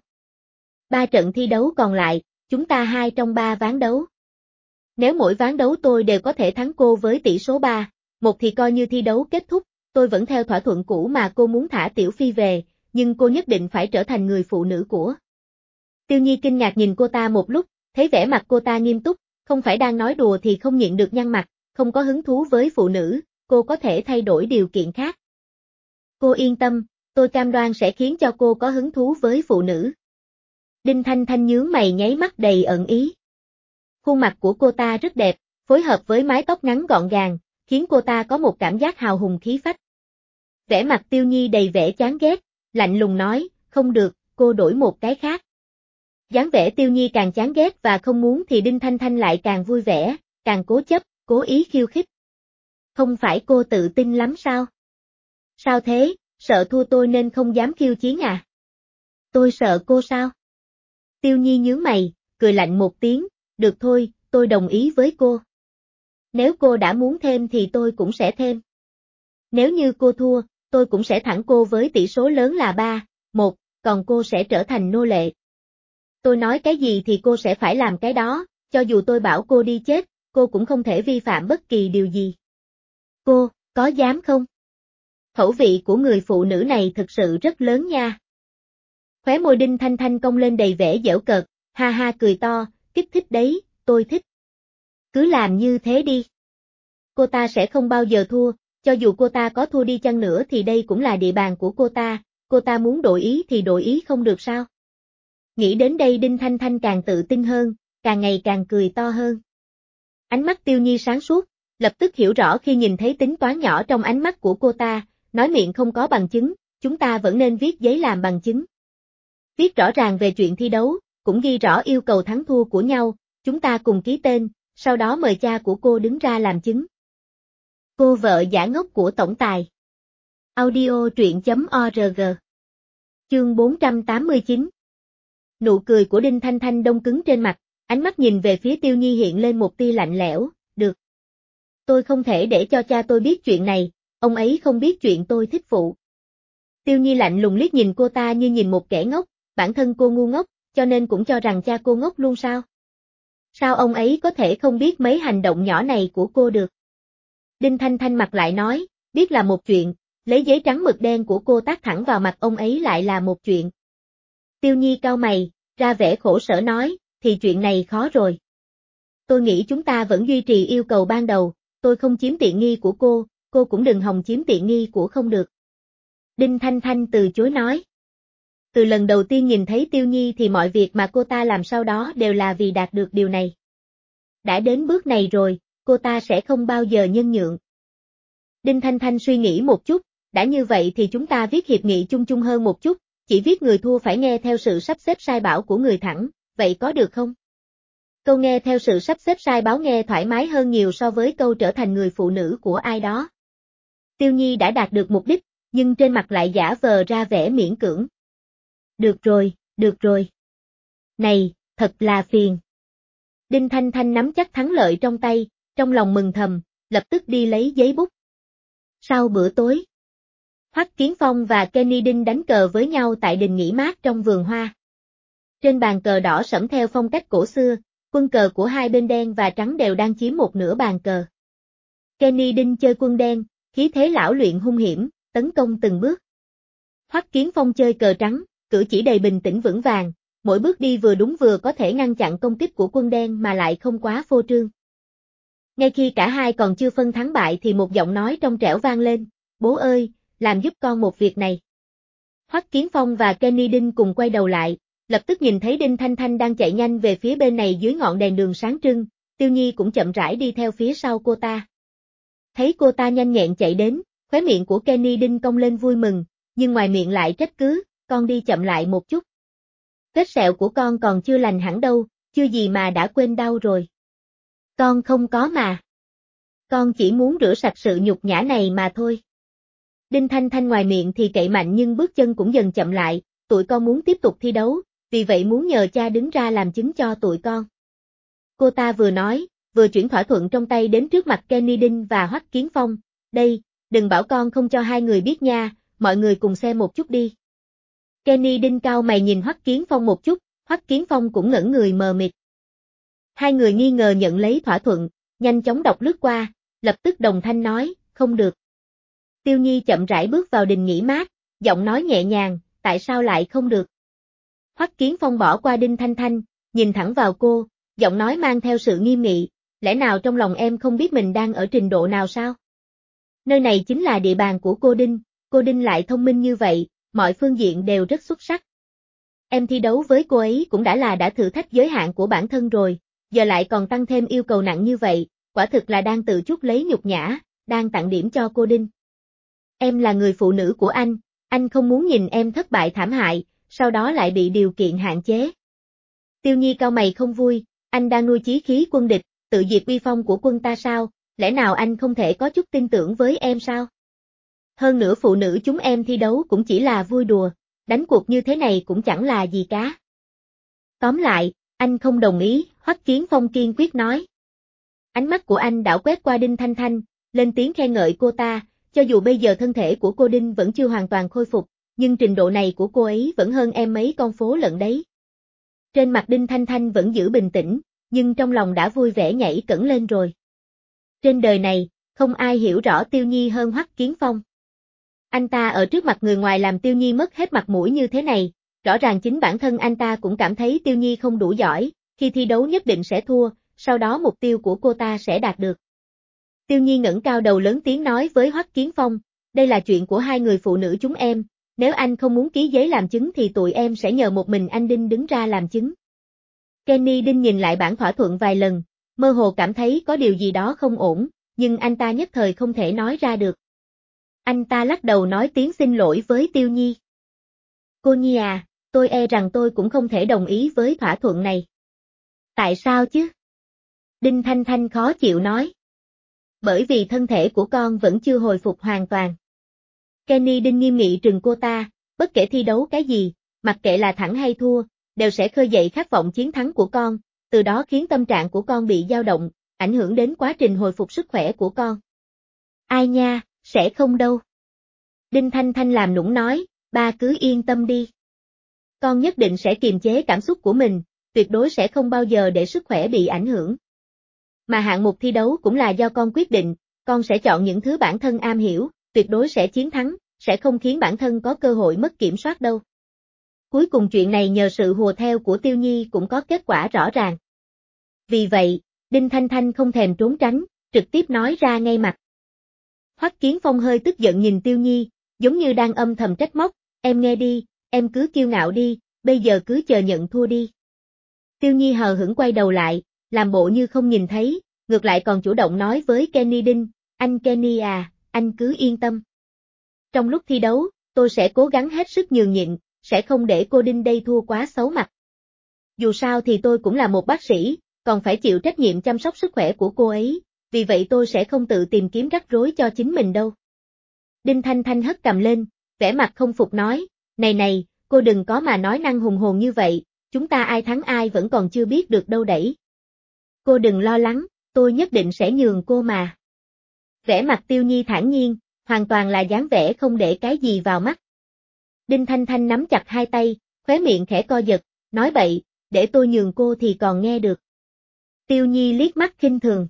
3 trận thi đấu còn lại, chúng ta 2 trong 3 ván đấu. Nếu mỗi ván đấu tôi đều có thể thắng cô với tỷ số 3-1 thì coi như thi đấu kết thúc, tôi vẫn theo thỏa thuận cũ mà cô muốn thả Tiểu Phi về, nhưng cô nhất định phải trở thành người phụ nữ của. Tiêu Nhi kinh ngạc nhìn cô ta một lúc, thấy vẻ mặt cô ta nghiêm túc, không phải đang nói đùa thì không nhịn được nhăn mặt, không có hứng thú với phụ nữ, cô có thể thay đổi điều kiện khác. Cô yên tâm, tôi cam đoan sẽ khiến cho cô có hứng thú với phụ nữ. Đinh Thanh Thanh nhướng mày nháy mắt đầy ẩn ý. Khuôn mặt của cô ta rất đẹp, phối hợp với mái tóc ngắn gọn gàng, khiến cô ta có một cảm giác hào hùng khí phách. Vẻ mặt Tiêu Nhi đầy vẻ chán ghét, lạnh lùng nói, không được, cô đổi một cái khác. Dáng vẻ Tiêu Nhi càng chán ghét và không muốn thì Đinh Thanh Thanh lại càng vui vẻ, càng cố chấp, cố ý khiêu khích. Không phải cô tự tin lắm sao? Sao thế, sợ thua tôi nên không dám khiêu chiến à? Tôi sợ cô sao? Tiêu Nhi nhướng mày, cười lạnh một tiếng, được thôi, tôi đồng ý với cô. Nếu cô đã muốn thêm thì tôi cũng sẽ thêm. Nếu như cô thua, tôi cũng sẽ thẳng cô với tỷ số lớn là 3-1, còn cô sẽ trở thành nô lệ. Tôi nói cái gì thì cô sẽ phải làm cái đó, cho dù tôi bảo cô đi chết, cô cũng không thể vi phạm bất kỳ điều gì. Cô, có dám không? Khẩu vị của người phụ nữ này thực sự rất lớn nha. Khóe môi Đinh Thanh Thanh cong lên đầy vẻ giễu cợt, ha ha cười to, kích thích đấy, tôi thích. Cứ làm như thế đi. Cô ta sẽ không bao giờ thua, cho dù cô ta có thua đi chăng nữa thì đây cũng là địa bàn của cô ta muốn đổi ý thì đổi ý không được sao? Nghĩ đến đây Đinh Thanh Thanh càng tự tin hơn, càng ngày càng cười to hơn. Ánh mắt Tiêu Nhi sáng suốt, lập tức hiểu rõ khi nhìn thấy tính toán nhỏ trong ánh mắt của cô ta, nói miệng không có bằng chứng, chúng ta vẫn nên viết giấy làm bằng chứng. Viết rõ ràng về chuyện thi đấu, cũng ghi rõ yêu cầu thắng thua của nhau, chúng ta cùng ký tên, sau đó mời cha của cô đứng ra làm chứng. Cô vợ giả ngốc của tổng tài. Audio truyện.org. Chương 489. Nụ cười của Đinh Thanh Thanh đông cứng trên mặt, ánh mắt nhìn về phía Tiêu Nhi hiện lên một tia lạnh lẽo, được. Tôi không thể để cho cha tôi biết chuyện này, ông ấy không biết chuyện tôi thích phụ. Tiêu Nhi lạnh lùng liếc nhìn cô ta như nhìn một kẻ ngốc, bản thân cô ngu ngốc, cho nên cũng cho rằng cha cô ngốc luôn sao? Sao ông ấy có thể không biết mấy hành động nhỏ này của cô được? Đinh Thanh Thanh mặt lại nói, biết là một chuyện, lấy giấy trắng mực đen của cô tát thẳng vào mặt ông ấy lại là một chuyện. Tiêu Nhi cau mày, ra vẻ khổ sở nói, thì chuyện này khó rồi. Tôi nghĩ chúng ta vẫn duy trì yêu cầu ban đầu, tôi không chiếm tiện nghi của cô cũng đừng hòng chiếm tiện nghi của không được. Đinh Thanh Thanh từ chối nói. Từ lần đầu tiên nhìn thấy Tiêu Nhi thì mọi việc mà cô ta làm sau đó đều là vì đạt được điều này. Đã đến bước này rồi, cô ta sẽ không bao giờ nhân nhượng. Đinh Thanh Thanh suy nghĩ một chút, đã như vậy thì chúng ta viết hiệp nghị chung chung hơn một chút, chỉ viết người thua phải nghe theo sự sắp xếp sai bảo của người thắng, vậy có được không? Câu nghe theo sự sắp xếp sai báo nghe thoải mái hơn nhiều so với câu trở thành người phụ nữ của ai đó. Tiêu Nhi đã đạt được mục đích, nhưng trên mặt lại giả vờ ra vẻ miễn cưỡng. Được rồi, được rồi. Này, thật là phiền. Đinh Thanh Thanh nắm chắc thắng lợi trong tay, trong lòng mừng thầm, lập tức đi lấy giấy bút. Sau bữa tối, Hoắc Kiến Phong và Kenny Đinh đánh cờ với nhau tại đình nghỉ mát trong vườn hoa. Trên bàn cờ đỏ sẫm theo phong cách cổ xưa, quân cờ của hai bên đen và trắng đều đang chiếm một nửa bàn cờ. Kenny Đinh chơi quân đen, khí thế lão luyện hung hiểm, tấn công từng bước. Hoắc Kiến Phong chơi cờ trắng, cử chỉ đầy bình tĩnh vững vàng, mỗi bước đi vừa đúng vừa có thể ngăn chặn công kích của quân đen mà lại không quá phô trương. Ngay khi cả hai còn chưa phân thắng bại thì một giọng nói trong trẻo vang lên, bố ơi, làm giúp con một việc này. Hoắc Kiến Phong và Kenny Đinh cùng quay đầu lại, lập tức nhìn thấy Đinh Thanh Thanh đang chạy nhanh về phía bên này dưới ngọn đèn đường sáng trưng, Tiêu Nhi cũng chậm rãi đi theo phía sau cô ta. Thấy cô ta nhanh nhẹn chạy đến, khóe miệng của Kenny Đinh cong lên vui mừng, nhưng ngoài miệng lại trách cứ, con đi chậm lại một chút. Vết sẹo của con còn chưa lành hẳn đâu, chưa gì mà đã quên đau rồi. Con không có mà. Con chỉ muốn rửa sạch sự nhục nhã này mà thôi. Đinh Thanh Thanh ngoài miệng thì cậy mạnh nhưng bước chân cũng dần chậm lại, tụi con muốn tiếp tục thi đấu, vì vậy muốn nhờ cha đứng ra làm chứng cho tụi con. Cô ta vừa nói, vừa chuyển thỏa thuận trong tay đến trước mặt Kenny Đinh và Hoắc Kiến Phong, đây, đừng bảo con không cho hai người biết nha, mọi người cùng xem một chút đi. Kenny Đinh cau mày nhìn Hoắc Kiến Phong một chút, Hoắc Kiến Phong cũng ngẩn người mờ mịt. Hai người nghi ngờ nhận lấy thỏa thuận, nhanh chóng đọc lướt qua, lập tức đồng thanh nói, không được. Tiêu Nhi chậm rãi bước vào đình nghỉ mát, giọng nói nhẹ nhàng, tại sao lại không được? Hoắc Kiến Phong bỏ qua Đinh Thanh Thanh, nhìn thẳng vào cô, giọng nói mang theo sự nghiêm nghị, lẽ nào trong lòng em không biết mình đang ở trình độ nào sao? Nơi này chính là địa bàn của cô Đinh lại thông minh như vậy, mọi phương diện đều rất xuất sắc. Em thi đấu với cô ấy cũng đã thử thách giới hạn của bản thân rồi, giờ lại còn tăng thêm yêu cầu nặng như vậy, quả thực là đang tự chuốc lấy nhục nhã, đang tặng điểm cho cô Đinh. Em là người phụ nữ của anh không muốn nhìn em thất bại thảm hại, sau đó lại bị điều kiện hạn chế. Tiêu Nhi cau mày không vui, anh đang nuôi chí khí quân địch, tự diệt uy phong của quân ta sao, lẽ nào anh không thể có chút tin tưởng với em sao? Hơn nữa phụ nữ chúng em thi đấu cũng chỉ là vui đùa, đánh cuộc như thế này cũng chẳng là gì cả. Tóm lại, anh không đồng ý, Hoắc Kiến Phong kiên quyết nói. Ánh mắt của anh đảo quét qua Đinh Thanh Thanh, lên tiếng khen ngợi cô ta, cho dù bây giờ thân thể của cô Đinh vẫn chưa hoàn toàn khôi phục, nhưng trình độ này của cô ấy vẫn hơn em mấy con phố lận đấy. Trên mặt Đinh Thanh Thanh vẫn giữ bình tĩnh, nhưng trong lòng đã vui vẻ nhảy cẫng lên rồi. Trên đời này, không ai hiểu rõ Tiêu Nhi hơn Hoắc Kiến Phong. Anh ta ở trước mặt người ngoài làm Tiêu Nhi mất hết mặt mũi như thế này, rõ ràng chính bản thân anh ta cũng cảm thấy Tiêu Nhi không đủ giỏi, khi thi đấu nhất định sẽ thua, sau đó mục tiêu của cô ta sẽ đạt được. Tiêu Nhi ngẩng cao đầu lớn tiếng nói với Hoắc Kiến Phong, đây là chuyện của hai người phụ nữ chúng em, nếu anh không muốn ký giấy làm chứng thì tụi em sẽ nhờ một mình anh Đinh đứng ra làm chứng. Kenny Đinh nhìn lại bản thỏa thuận vài lần, mơ hồ cảm thấy có điều gì đó không ổn, nhưng anh ta nhất thời không thể nói ra được. Anh ta lắc đầu nói tiếng xin lỗi với Tiêu Nhi. Cô Nhi à, tôi e rằng tôi cũng không thể đồng ý với thỏa thuận này. Tại sao chứ? Đinh Thanh Thanh khó chịu nói. Bởi vì thân thể của con vẫn chưa hồi phục hoàn toàn. Kenny Đinh nghiêm nghị trừng cô ta, bất kể thi đấu cái gì, mặc kệ là thắng hay thua, đều sẽ khơi dậy khát vọng chiến thắng của con, từ đó khiến tâm trạng của con bị dao động, ảnh hưởng đến quá trình hồi phục sức khỏe của con. Ai nha, sẽ không đâu. Đinh Thanh Thanh làm nũng nói, ba cứ yên tâm đi. Con nhất định sẽ kiềm chế cảm xúc của mình, tuyệt đối sẽ không bao giờ để sức khỏe bị ảnh hưởng. Mà hạng mục thi đấu cũng là do con quyết định, con sẽ chọn những thứ bản thân am hiểu, tuyệt đối sẽ chiến thắng, sẽ không khiến bản thân có cơ hội mất kiểm soát đâu. Cuối cùng chuyện này nhờ sự hùa theo của Tiêu Nhi cũng có kết quả rõ ràng. Vì vậy, Đinh Thanh Thanh không thèm trốn tránh, trực tiếp nói ra ngay mặt. Hoắc Kiến Phong hơi tức giận nhìn Tiêu Nhi, giống như đang âm thầm trách móc, em nghe đi, em cứ kiêu ngạo đi, bây giờ cứ chờ nhận thua đi. Tiêu Nhi hờ hững quay đầu lại, làm bộ như không nhìn thấy, ngược lại còn chủ động nói với Kenny Đinh, anh Kenny à, anh cứ yên tâm. Trong lúc thi đấu, tôi sẽ cố gắng hết sức nhường nhịn, sẽ không để cô Đinh đây thua quá xấu mặt. Dù sao thì tôi cũng là một bác sĩ, còn phải chịu trách nhiệm chăm sóc sức khỏe của cô ấy, vì vậy tôi sẽ không tự tìm kiếm rắc rối cho chính mình đâu. Đinh Thanh Thanh hất cầm lên, vẻ mặt không phục nói, này, cô đừng có mà nói năng hùng hồn như vậy, chúng ta ai thắng ai vẫn còn chưa biết được đâu đẩy. Cô đừng lo lắng, tôi nhất định sẽ nhường cô mà. Vẻ mặt Tiêu Nhi thản nhiên, hoàn toàn là dáng vẻ không để cái gì vào mắt. Đinh Thanh Thanh nắm chặt hai tay, khóe miệng khẽ co giật, nói bậy, để tôi nhường cô thì còn nghe được. Tiêu Nhi liếc mắt khinh thường.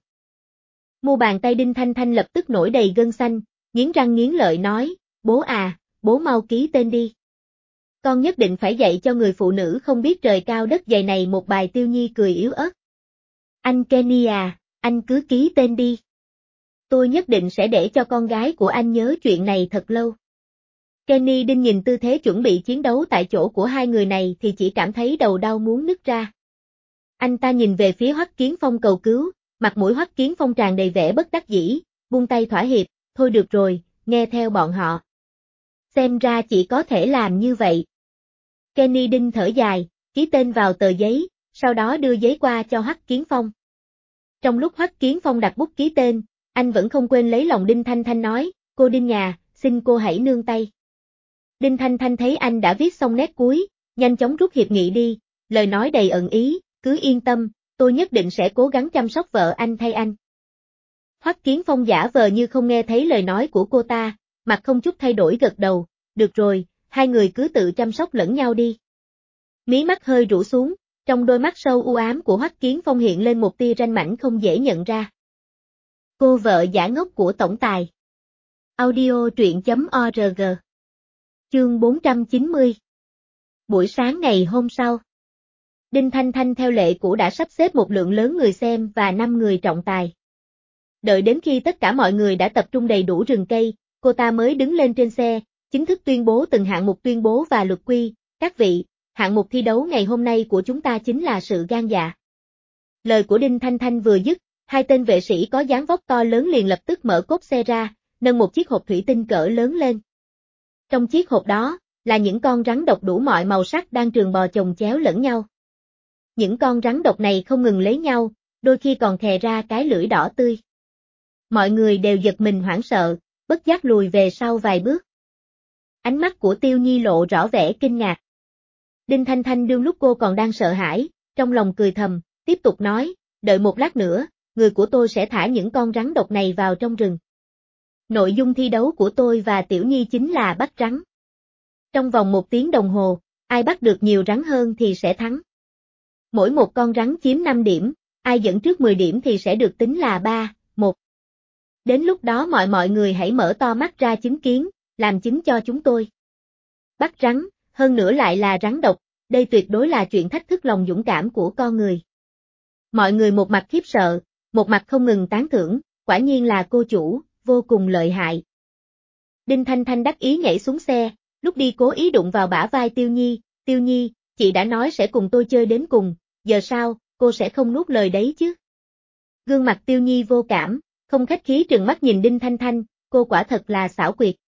Mu bàn tay Đinh Thanh Thanh lập tức nổi đầy gân xanh, nghiến răng nghiến lợi nói, bố à, bố mau ký tên đi. Con nhất định phải dạy cho người phụ nữ không biết trời cao đất dày này một bài. Tiêu Nhi cười yếu ớt. Anh Kenny à, anh cứ ký tên đi. Tôi nhất định sẽ để cho con gái của anh nhớ chuyện này thật lâu. Kenny Đinh nhìn tư thế chuẩn bị chiến đấu tại chỗ của hai người này thì chỉ cảm thấy đầu đau muốn nứt ra. Anh ta nhìn về phía Hoắc Kiến Phong cầu cứu, mặt mũi Hoắc Kiến Phong tràn đầy vẻ bất đắc dĩ, buông tay thỏa hiệp, thôi được rồi, nghe theo bọn họ. Xem ra chỉ có thể làm như vậy. Kenny Đinh thở dài, ký tên vào tờ giấy, sau đó đưa giấy qua cho Hoắc Kiến Phong. Trong lúc Hoắc Kiến Phong đặt bút ký tên, anh vẫn không quên lấy lòng Đinh Thanh Thanh nói, cô Đinh nhà, xin cô hãy nương tay. Đinh Thanh Thanh thấy anh đã viết xong nét cuối, nhanh chóng rút hiệp nghị đi, lời nói đầy ẩn ý, cứ yên tâm, tôi nhất định sẽ cố gắng chăm sóc vợ anh thay anh. Hoắc Kiến Phong giả vờ như không nghe thấy lời nói của cô ta, mặt không chút thay đổi gật đầu, được rồi, hai người cứ tự chăm sóc lẫn nhau đi. Mí mắt hơi rũ xuống, trong đôi mắt sâu u ám của Hoắc Kiến Phong hiện lên một tia ranh mãnh không dễ nhận ra. Cô vợ giả ngốc của tổng tài. Audio truyện.org. Chương 490. Buổi sáng ngày hôm sau, Đinh Thanh Thanh theo lệ cũ đã sắp xếp một lượng lớn người xem và 5 người trọng tài. Đợi đến khi tất cả mọi người đã tập trung đầy đủ rừng cây, cô ta mới đứng lên trên xe, chính thức tuyên bố từng hạng mục tuyên bố và luật quy, các vị, hạng mục thi đấu ngày hôm nay của chúng ta chính là sự gan dạ. Lời của Đinh Thanh Thanh vừa dứt, hai tên vệ sĩ có dáng vóc to lớn liền lập tức mở cốp xe ra, nâng một chiếc hộp thủy tinh cỡ lớn lên. Trong chiếc hộp đó, là những con rắn độc đủ mọi màu sắc đang trường bò chồng chéo lẫn nhau. Những con rắn độc này không ngừng lấy nhau, đôi khi còn thè ra cái lưỡi đỏ tươi. Mọi người đều giật mình hoảng sợ, bất giác lùi về sau vài bước. Ánh mắt của Tiêu Nhi lộ rõ vẻ kinh ngạc. Đinh Thanh Thanh đương lúc cô còn đang sợ hãi, trong lòng cười thầm, tiếp tục nói, đợi một lát nữa, người của tôi sẽ thả những con rắn độc này vào trong rừng. Nội dung thi đấu của tôi và Tiểu Nhi chính là bắt rắn. Trong vòng 1 tiếng đồng hồ, ai bắt được nhiều rắn hơn thì sẽ thắng. Mỗi một con rắn chiếm 5 điểm, ai dẫn trước 10 điểm thì sẽ được tính là 3-1. Đến lúc đó mọi người hãy mở to mắt ra chứng kiến, làm chứng cho chúng tôi. Bắt rắn, hơn nữa lại là rắn độc, đây tuyệt đối là chuyện thách thức lòng dũng cảm của con người. Mọi người một mặt khiếp sợ, một mặt không ngừng tán thưởng, quả nhiên là cô chủ, vô cùng lợi hại. Đinh Thanh Thanh đắc ý nhảy xuống xe, lúc đi cố ý đụng vào bả vai Tiêu Nhi, chị đã nói sẽ cùng tôi chơi đến cùng, giờ sao, cô sẽ không nuốt lời đấy chứ. Gương mặt Tiêu Nhi vô cảm, không khách khí trừng mắt nhìn Đinh Thanh Thanh, cô quả thật là xảo quyệt,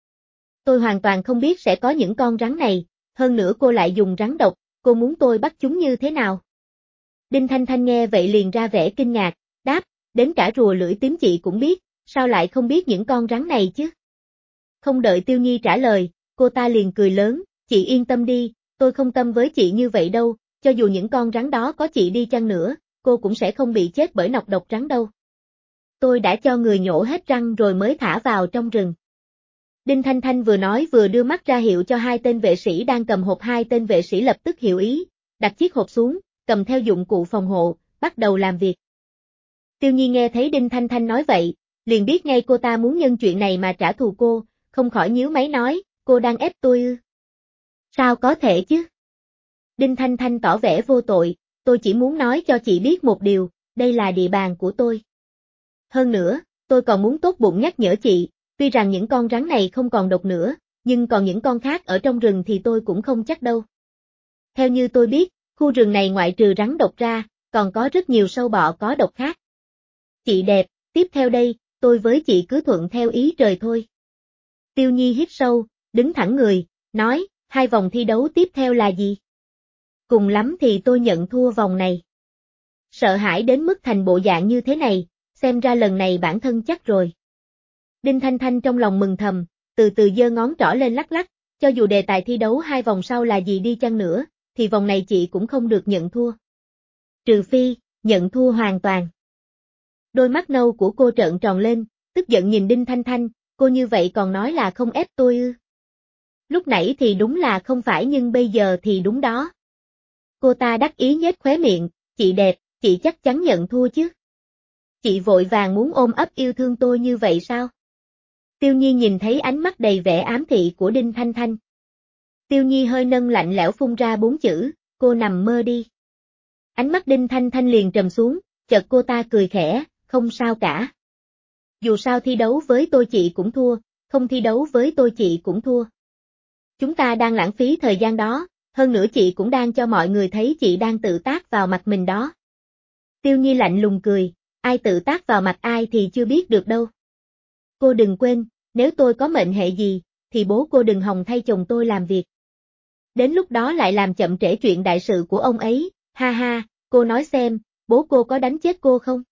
Tôi hoàn toàn không biết sẽ có những con rắn này, hơn nữa cô lại dùng rắn độc, cô muốn tôi bắt chúng như thế nào? Đinh Thanh Thanh nghe vậy liền ra vẻ kinh ngạc, đáp, đến cả rùa lưỡi tím chị cũng biết, sao lại không biết những con rắn này chứ? Không đợi Tiêu Nhi trả lời, cô ta liền cười lớn, chị yên tâm đi, tôi không tâm với chị như vậy đâu, cho dù những con rắn đó có chị đi chăng nữa, cô cũng sẽ không bị chết bởi nọc độc rắn đâu. Tôi đã cho người nhổ hết răng rồi mới thả vào trong rừng. Đinh Thanh Thanh vừa nói vừa đưa mắt ra hiệu cho hai tên vệ sĩ đang cầm hộp, hai tên vệ sĩ lập tức hiểu ý, đặt chiếc hộp xuống, cầm theo dụng cụ phòng hộ, bắt đầu làm việc. Tiêu Nhi nghe thấy Đinh Thanh Thanh nói vậy, liền biết ngay cô ta muốn nhân chuyện này mà trả thù cô, không khỏi nhíu máy nói, cô đang ép tôi ư? Sao có thể chứ? Đinh Thanh Thanh tỏ vẻ vô tội, tôi chỉ muốn nói cho chị biết một điều, đây là địa bàn của tôi. Hơn nữa, tôi còn muốn tốt bụng nhắc nhở chị, tuy rằng những con rắn này không còn độc nữa, nhưng còn những con khác ở trong rừng thì tôi cũng không chắc đâu. Theo như tôi biết, khu rừng này ngoại trừ rắn độc ra, còn có rất nhiều sâu bọ có độc khác. Chị đẹp, tiếp theo đây, tôi với chị cứ thuận theo ý trời thôi. Tiêu Nhi hít sâu, đứng thẳng người, nói, 2 vòng thi đấu tiếp theo là gì? Cùng lắm thì tôi nhận thua vòng này. Sợ hãi đến mức thành bộ dạng như thế này, xem ra lần này bản thân chắc rồi. Đinh Thanh Thanh trong lòng mừng thầm, từ từ giơ ngón trỏ lên lắc lắc, cho dù đề tài thi đấu 2 vòng sau là gì đi chăng nữa, thì vòng này chị cũng không được nhận thua. Trừ phi, nhận thua hoàn toàn. Đôi mắt nâu của cô trợn tròn lên, tức giận nhìn Đinh Thanh Thanh, cô như vậy còn nói là không ép tôi ư? Lúc nãy thì đúng là không phải nhưng bây giờ thì đúng đó. Cô ta đắc ý nhếch khóe miệng, chị đẹp, chị chắc chắn nhận thua chứ. Chị vội vàng muốn ôm ấp yêu thương tôi như vậy sao? Tiêu Nhi nhìn thấy ánh mắt đầy vẻ ám thị của Đinh Thanh Thanh. Tiêu Nhi hơi nâng lạnh lẽo phun ra 4 chữ, cô nằm mơ đi. Ánh mắt Đinh Thanh Thanh liền trầm xuống, chợt cô ta cười khẽ, không sao cả. Dù sao thi đấu với tôi chị cũng thua, không thi đấu với tôi chị cũng thua. Chúng ta đang lãng phí thời gian đó, hơn nữa chị cũng đang cho mọi người thấy chị đang tự tác vào mặt mình đó. Tiêu Nhi lạnh lùng cười, ai tự tác vào mặt ai thì chưa biết được đâu. Cô đừng quên, nếu tôi có mệnh hệ gì, thì bố cô đừng hòng thay chồng tôi làm việc. Đến lúc đó lại làm chậm trễ chuyện đại sự của ông ấy, ha ha, cô nói xem, bố cô có đánh chết cô không?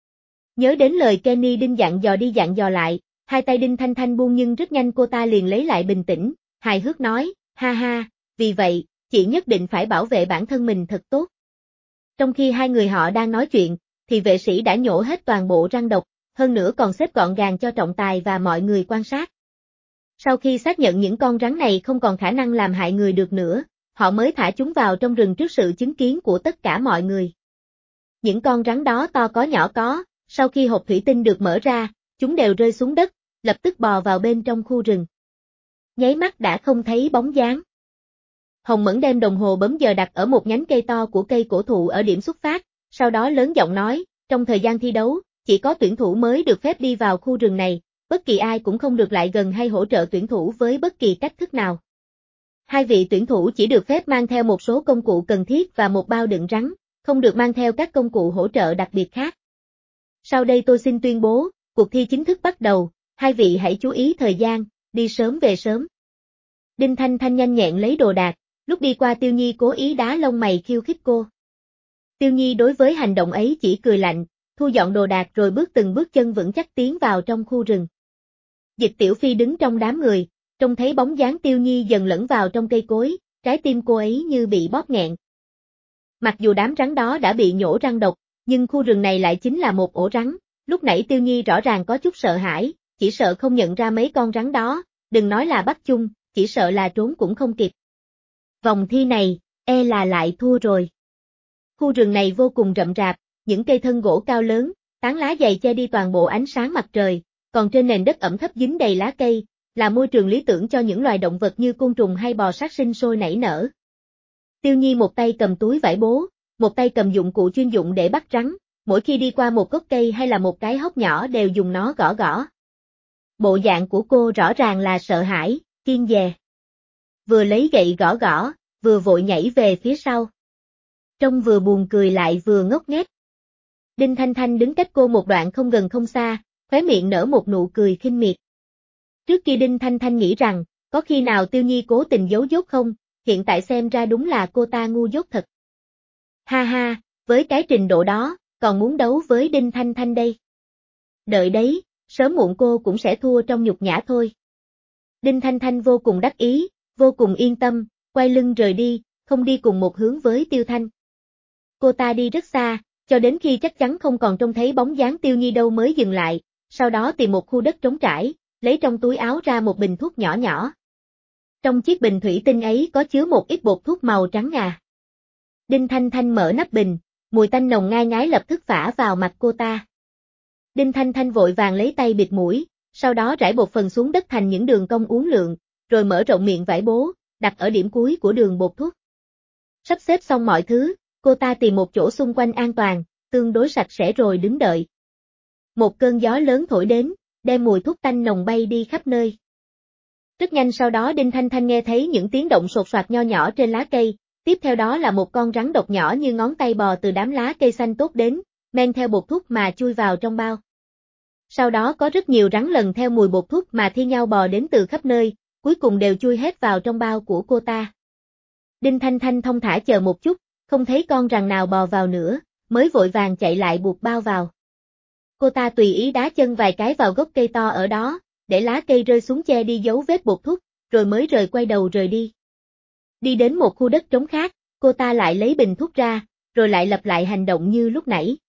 Nhớ đến lời Kenny Đinh dặn dò đi dặn dò lại, hai tay Đinh Thanh Thanh buông nhưng rất nhanh cô ta liền lấy lại bình tĩnh, hài hước nói, ha ha, vì vậy, chị nhất định phải bảo vệ bản thân mình thật tốt. Trong khi hai người họ đang nói chuyện, thì vệ sĩ đã nhổ hết toàn bộ răng độc, hơn nữa còn xếp gọn gàng cho trọng tài và mọi người quan sát. Sau khi xác nhận những con rắn này không còn khả năng làm hại người được nữa, họ mới thả chúng vào trong rừng trước sự chứng kiến của tất cả mọi người. Những con rắn đó to có nhỏ có, sau khi hộp thủy tinh được mở ra, chúng đều rơi xuống đất, lập tức bò vào bên trong khu rừng. Nháy mắt đã không thấy bóng dáng. Hồng Mẫn đem đồng hồ bấm giờ đặt ở một nhánh cây to của cây cổ thụ ở điểm xuất phát, sau đó lớn giọng nói, trong thời gian thi đấu, chỉ có tuyển thủ mới được phép đi vào khu rừng này, bất kỳ ai cũng không được lại gần hay hỗ trợ tuyển thủ với bất kỳ cách thức nào. 2 vị tuyển thủ chỉ được phép mang theo một số công cụ cần thiết và một bao đựng rắn, không được mang theo các công cụ hỗ trợ đặc biệt khác. Sau đây tôi xin tuyên bố, cuộc thi chính thức bắt đầu, 2 vị hãy chú ý thời gian, đi sớm về sớm. Đinh Thanh Thanh nhanh nhẹn lấy đồ đạc, lúc đi qua Tiêu Nhi cố ý đá lông mày khiêu khích cô. Tiêu Nhi đối với hành động ấy chỉ cười lạnh, thu dọn đồ đạc rồi từng bước chân vững chắc tiến vào trong khu rừng. Dịch Tiểu Phi đứng trong đám người, trông thấy bóng dáng Tiêu Nhi dần lẫn vào trong cây cối, trái tim cô ấy như bị bóp nghẹn. Mặc dù đám rắn đó đã bị nhổ răng độc, nhưng khu rừng này lại chính là một ổ rắn, lúc nãy Tiêu Nhi rõ ràng có chút sợ hãi, chỉ sợ không nhận ra mấy con rắn đó, đừng nói là bắt chung, chỉ sợ là trốn cũng không kịp. Vòng thi này, e là lại thua rồi. Khu rừng này vô cùng rậm rạp, những cây thân gỗ cao lớn, tán lá dày che đi toàn bộ ánh sáng mặt trời, còn trên nền đất ẩm thấp dính đầy lá cây, là môi trường lý tưởng cho những loài động vật như côn trùng hay bò sát sinh sôi nảy nở. Tiêu Nhi một tay cầm túi vải bố, một tay cầm dụng cụ chuyên dụng để bắt rắn, mỗi khi đi qua một gốc cây hay là một cái hốc nhỏ đều dùng nó gõ gõ. Bộ dạng của cô rõ ràng là sợ hãi, kiêng dè. Vừa lấy gậy gõ gõ, vừa vội nhảy về phía sau. Trông vừa buồn cười lại vừa ngốc nghếch. Đinh Thanh Thanh đứng cách cô một đoạn không gần không xa, khóe miệng nở một nụ cười khinh miệt. Trước kia Đinh Thanh Thanh nghĩ rằng, Có khi nào Tiêu Nhi cố tình giấu dốt không, hiện tại xem ra đúng là cô ta ngu dốt thật. Ha ha, với cái trình độ đó, còn muốn đấu với Đinh Thanh Thanh đây. Đợi đấy, sớm muộn cô cũng sẽ thua trong nhục nhã thôi. Đinh Thanh Thanh vô cùng đắc ý, vô cùng yên tâm, quay lưng rời đi, không đi cùng một hướng với Tiêu Thanh. Cô ta đi rất xa, cho đến khi chắc chắn không còn trông thấy bóng dáng Tiêu Nhi đâu mới dừng lại, sau đó tìm một khu đất trống trải, lấy trong túi áo ra một bình thuốc nhỏ nhỏ. Trong chiếc bình thủy tinh ấy có chứa một ít bột thuốc màu trắng ngà. Đinh Thanh Thanh mở nắp bình, mùi tanh nồng ngai ngái lập tức phả vào mặt cô ta. Đinh Thanh Thanh vội vàng lấy tay bịt mũi, sau đó rải bột phần xuống đất thành những đường cong uốn lượn, rồi mở rộng miệng vải bố, đặt ở điểm cuối của đường bột thuốc. Sắp xếp xong mọi thứ, cô ta tìm một chỗ xung quanh an toàn, tương đối sạch sẽ rồi đứng đợi. Một cơn gió lớn thổi đến, đem mùi thuốc tanh nồng bay đi khắp nơi. Rất nhanh sau đó Đinh Thanh Thanh nghe thấy những tiếng động sột soạt nho nhỏ trên lá cây, tiếp theo đó là một con rắn độc nhỏ như ngón tay bò từ đám lá cây xanh tốt đến, men theo bột thuốc mà chui vào trong bao. Sau đó có rất nhiều rắn lần theo mùi bột thuốc mà thi nhau bò đến từ khắp nơi, cuối cùng đều chui hết vào trong bao của cô ta. Đinh Thanh Thanh thong thả chờ một chút, không thấy con rắn nào bò vào nữa, mới vội vàng chạy lại buộc bao vào. Cô ta tùy ý đá chân vài cái vào gốc cây to ở đó, để lá cây rơi xuống che đi dấu vết bột thuốc, rồi mới quay đầu rời đi. Đi đến một khu đất trống khác, cô ta lại lấy bình thuốc ra, rồi lại lặp lại hành động như lúc nãy.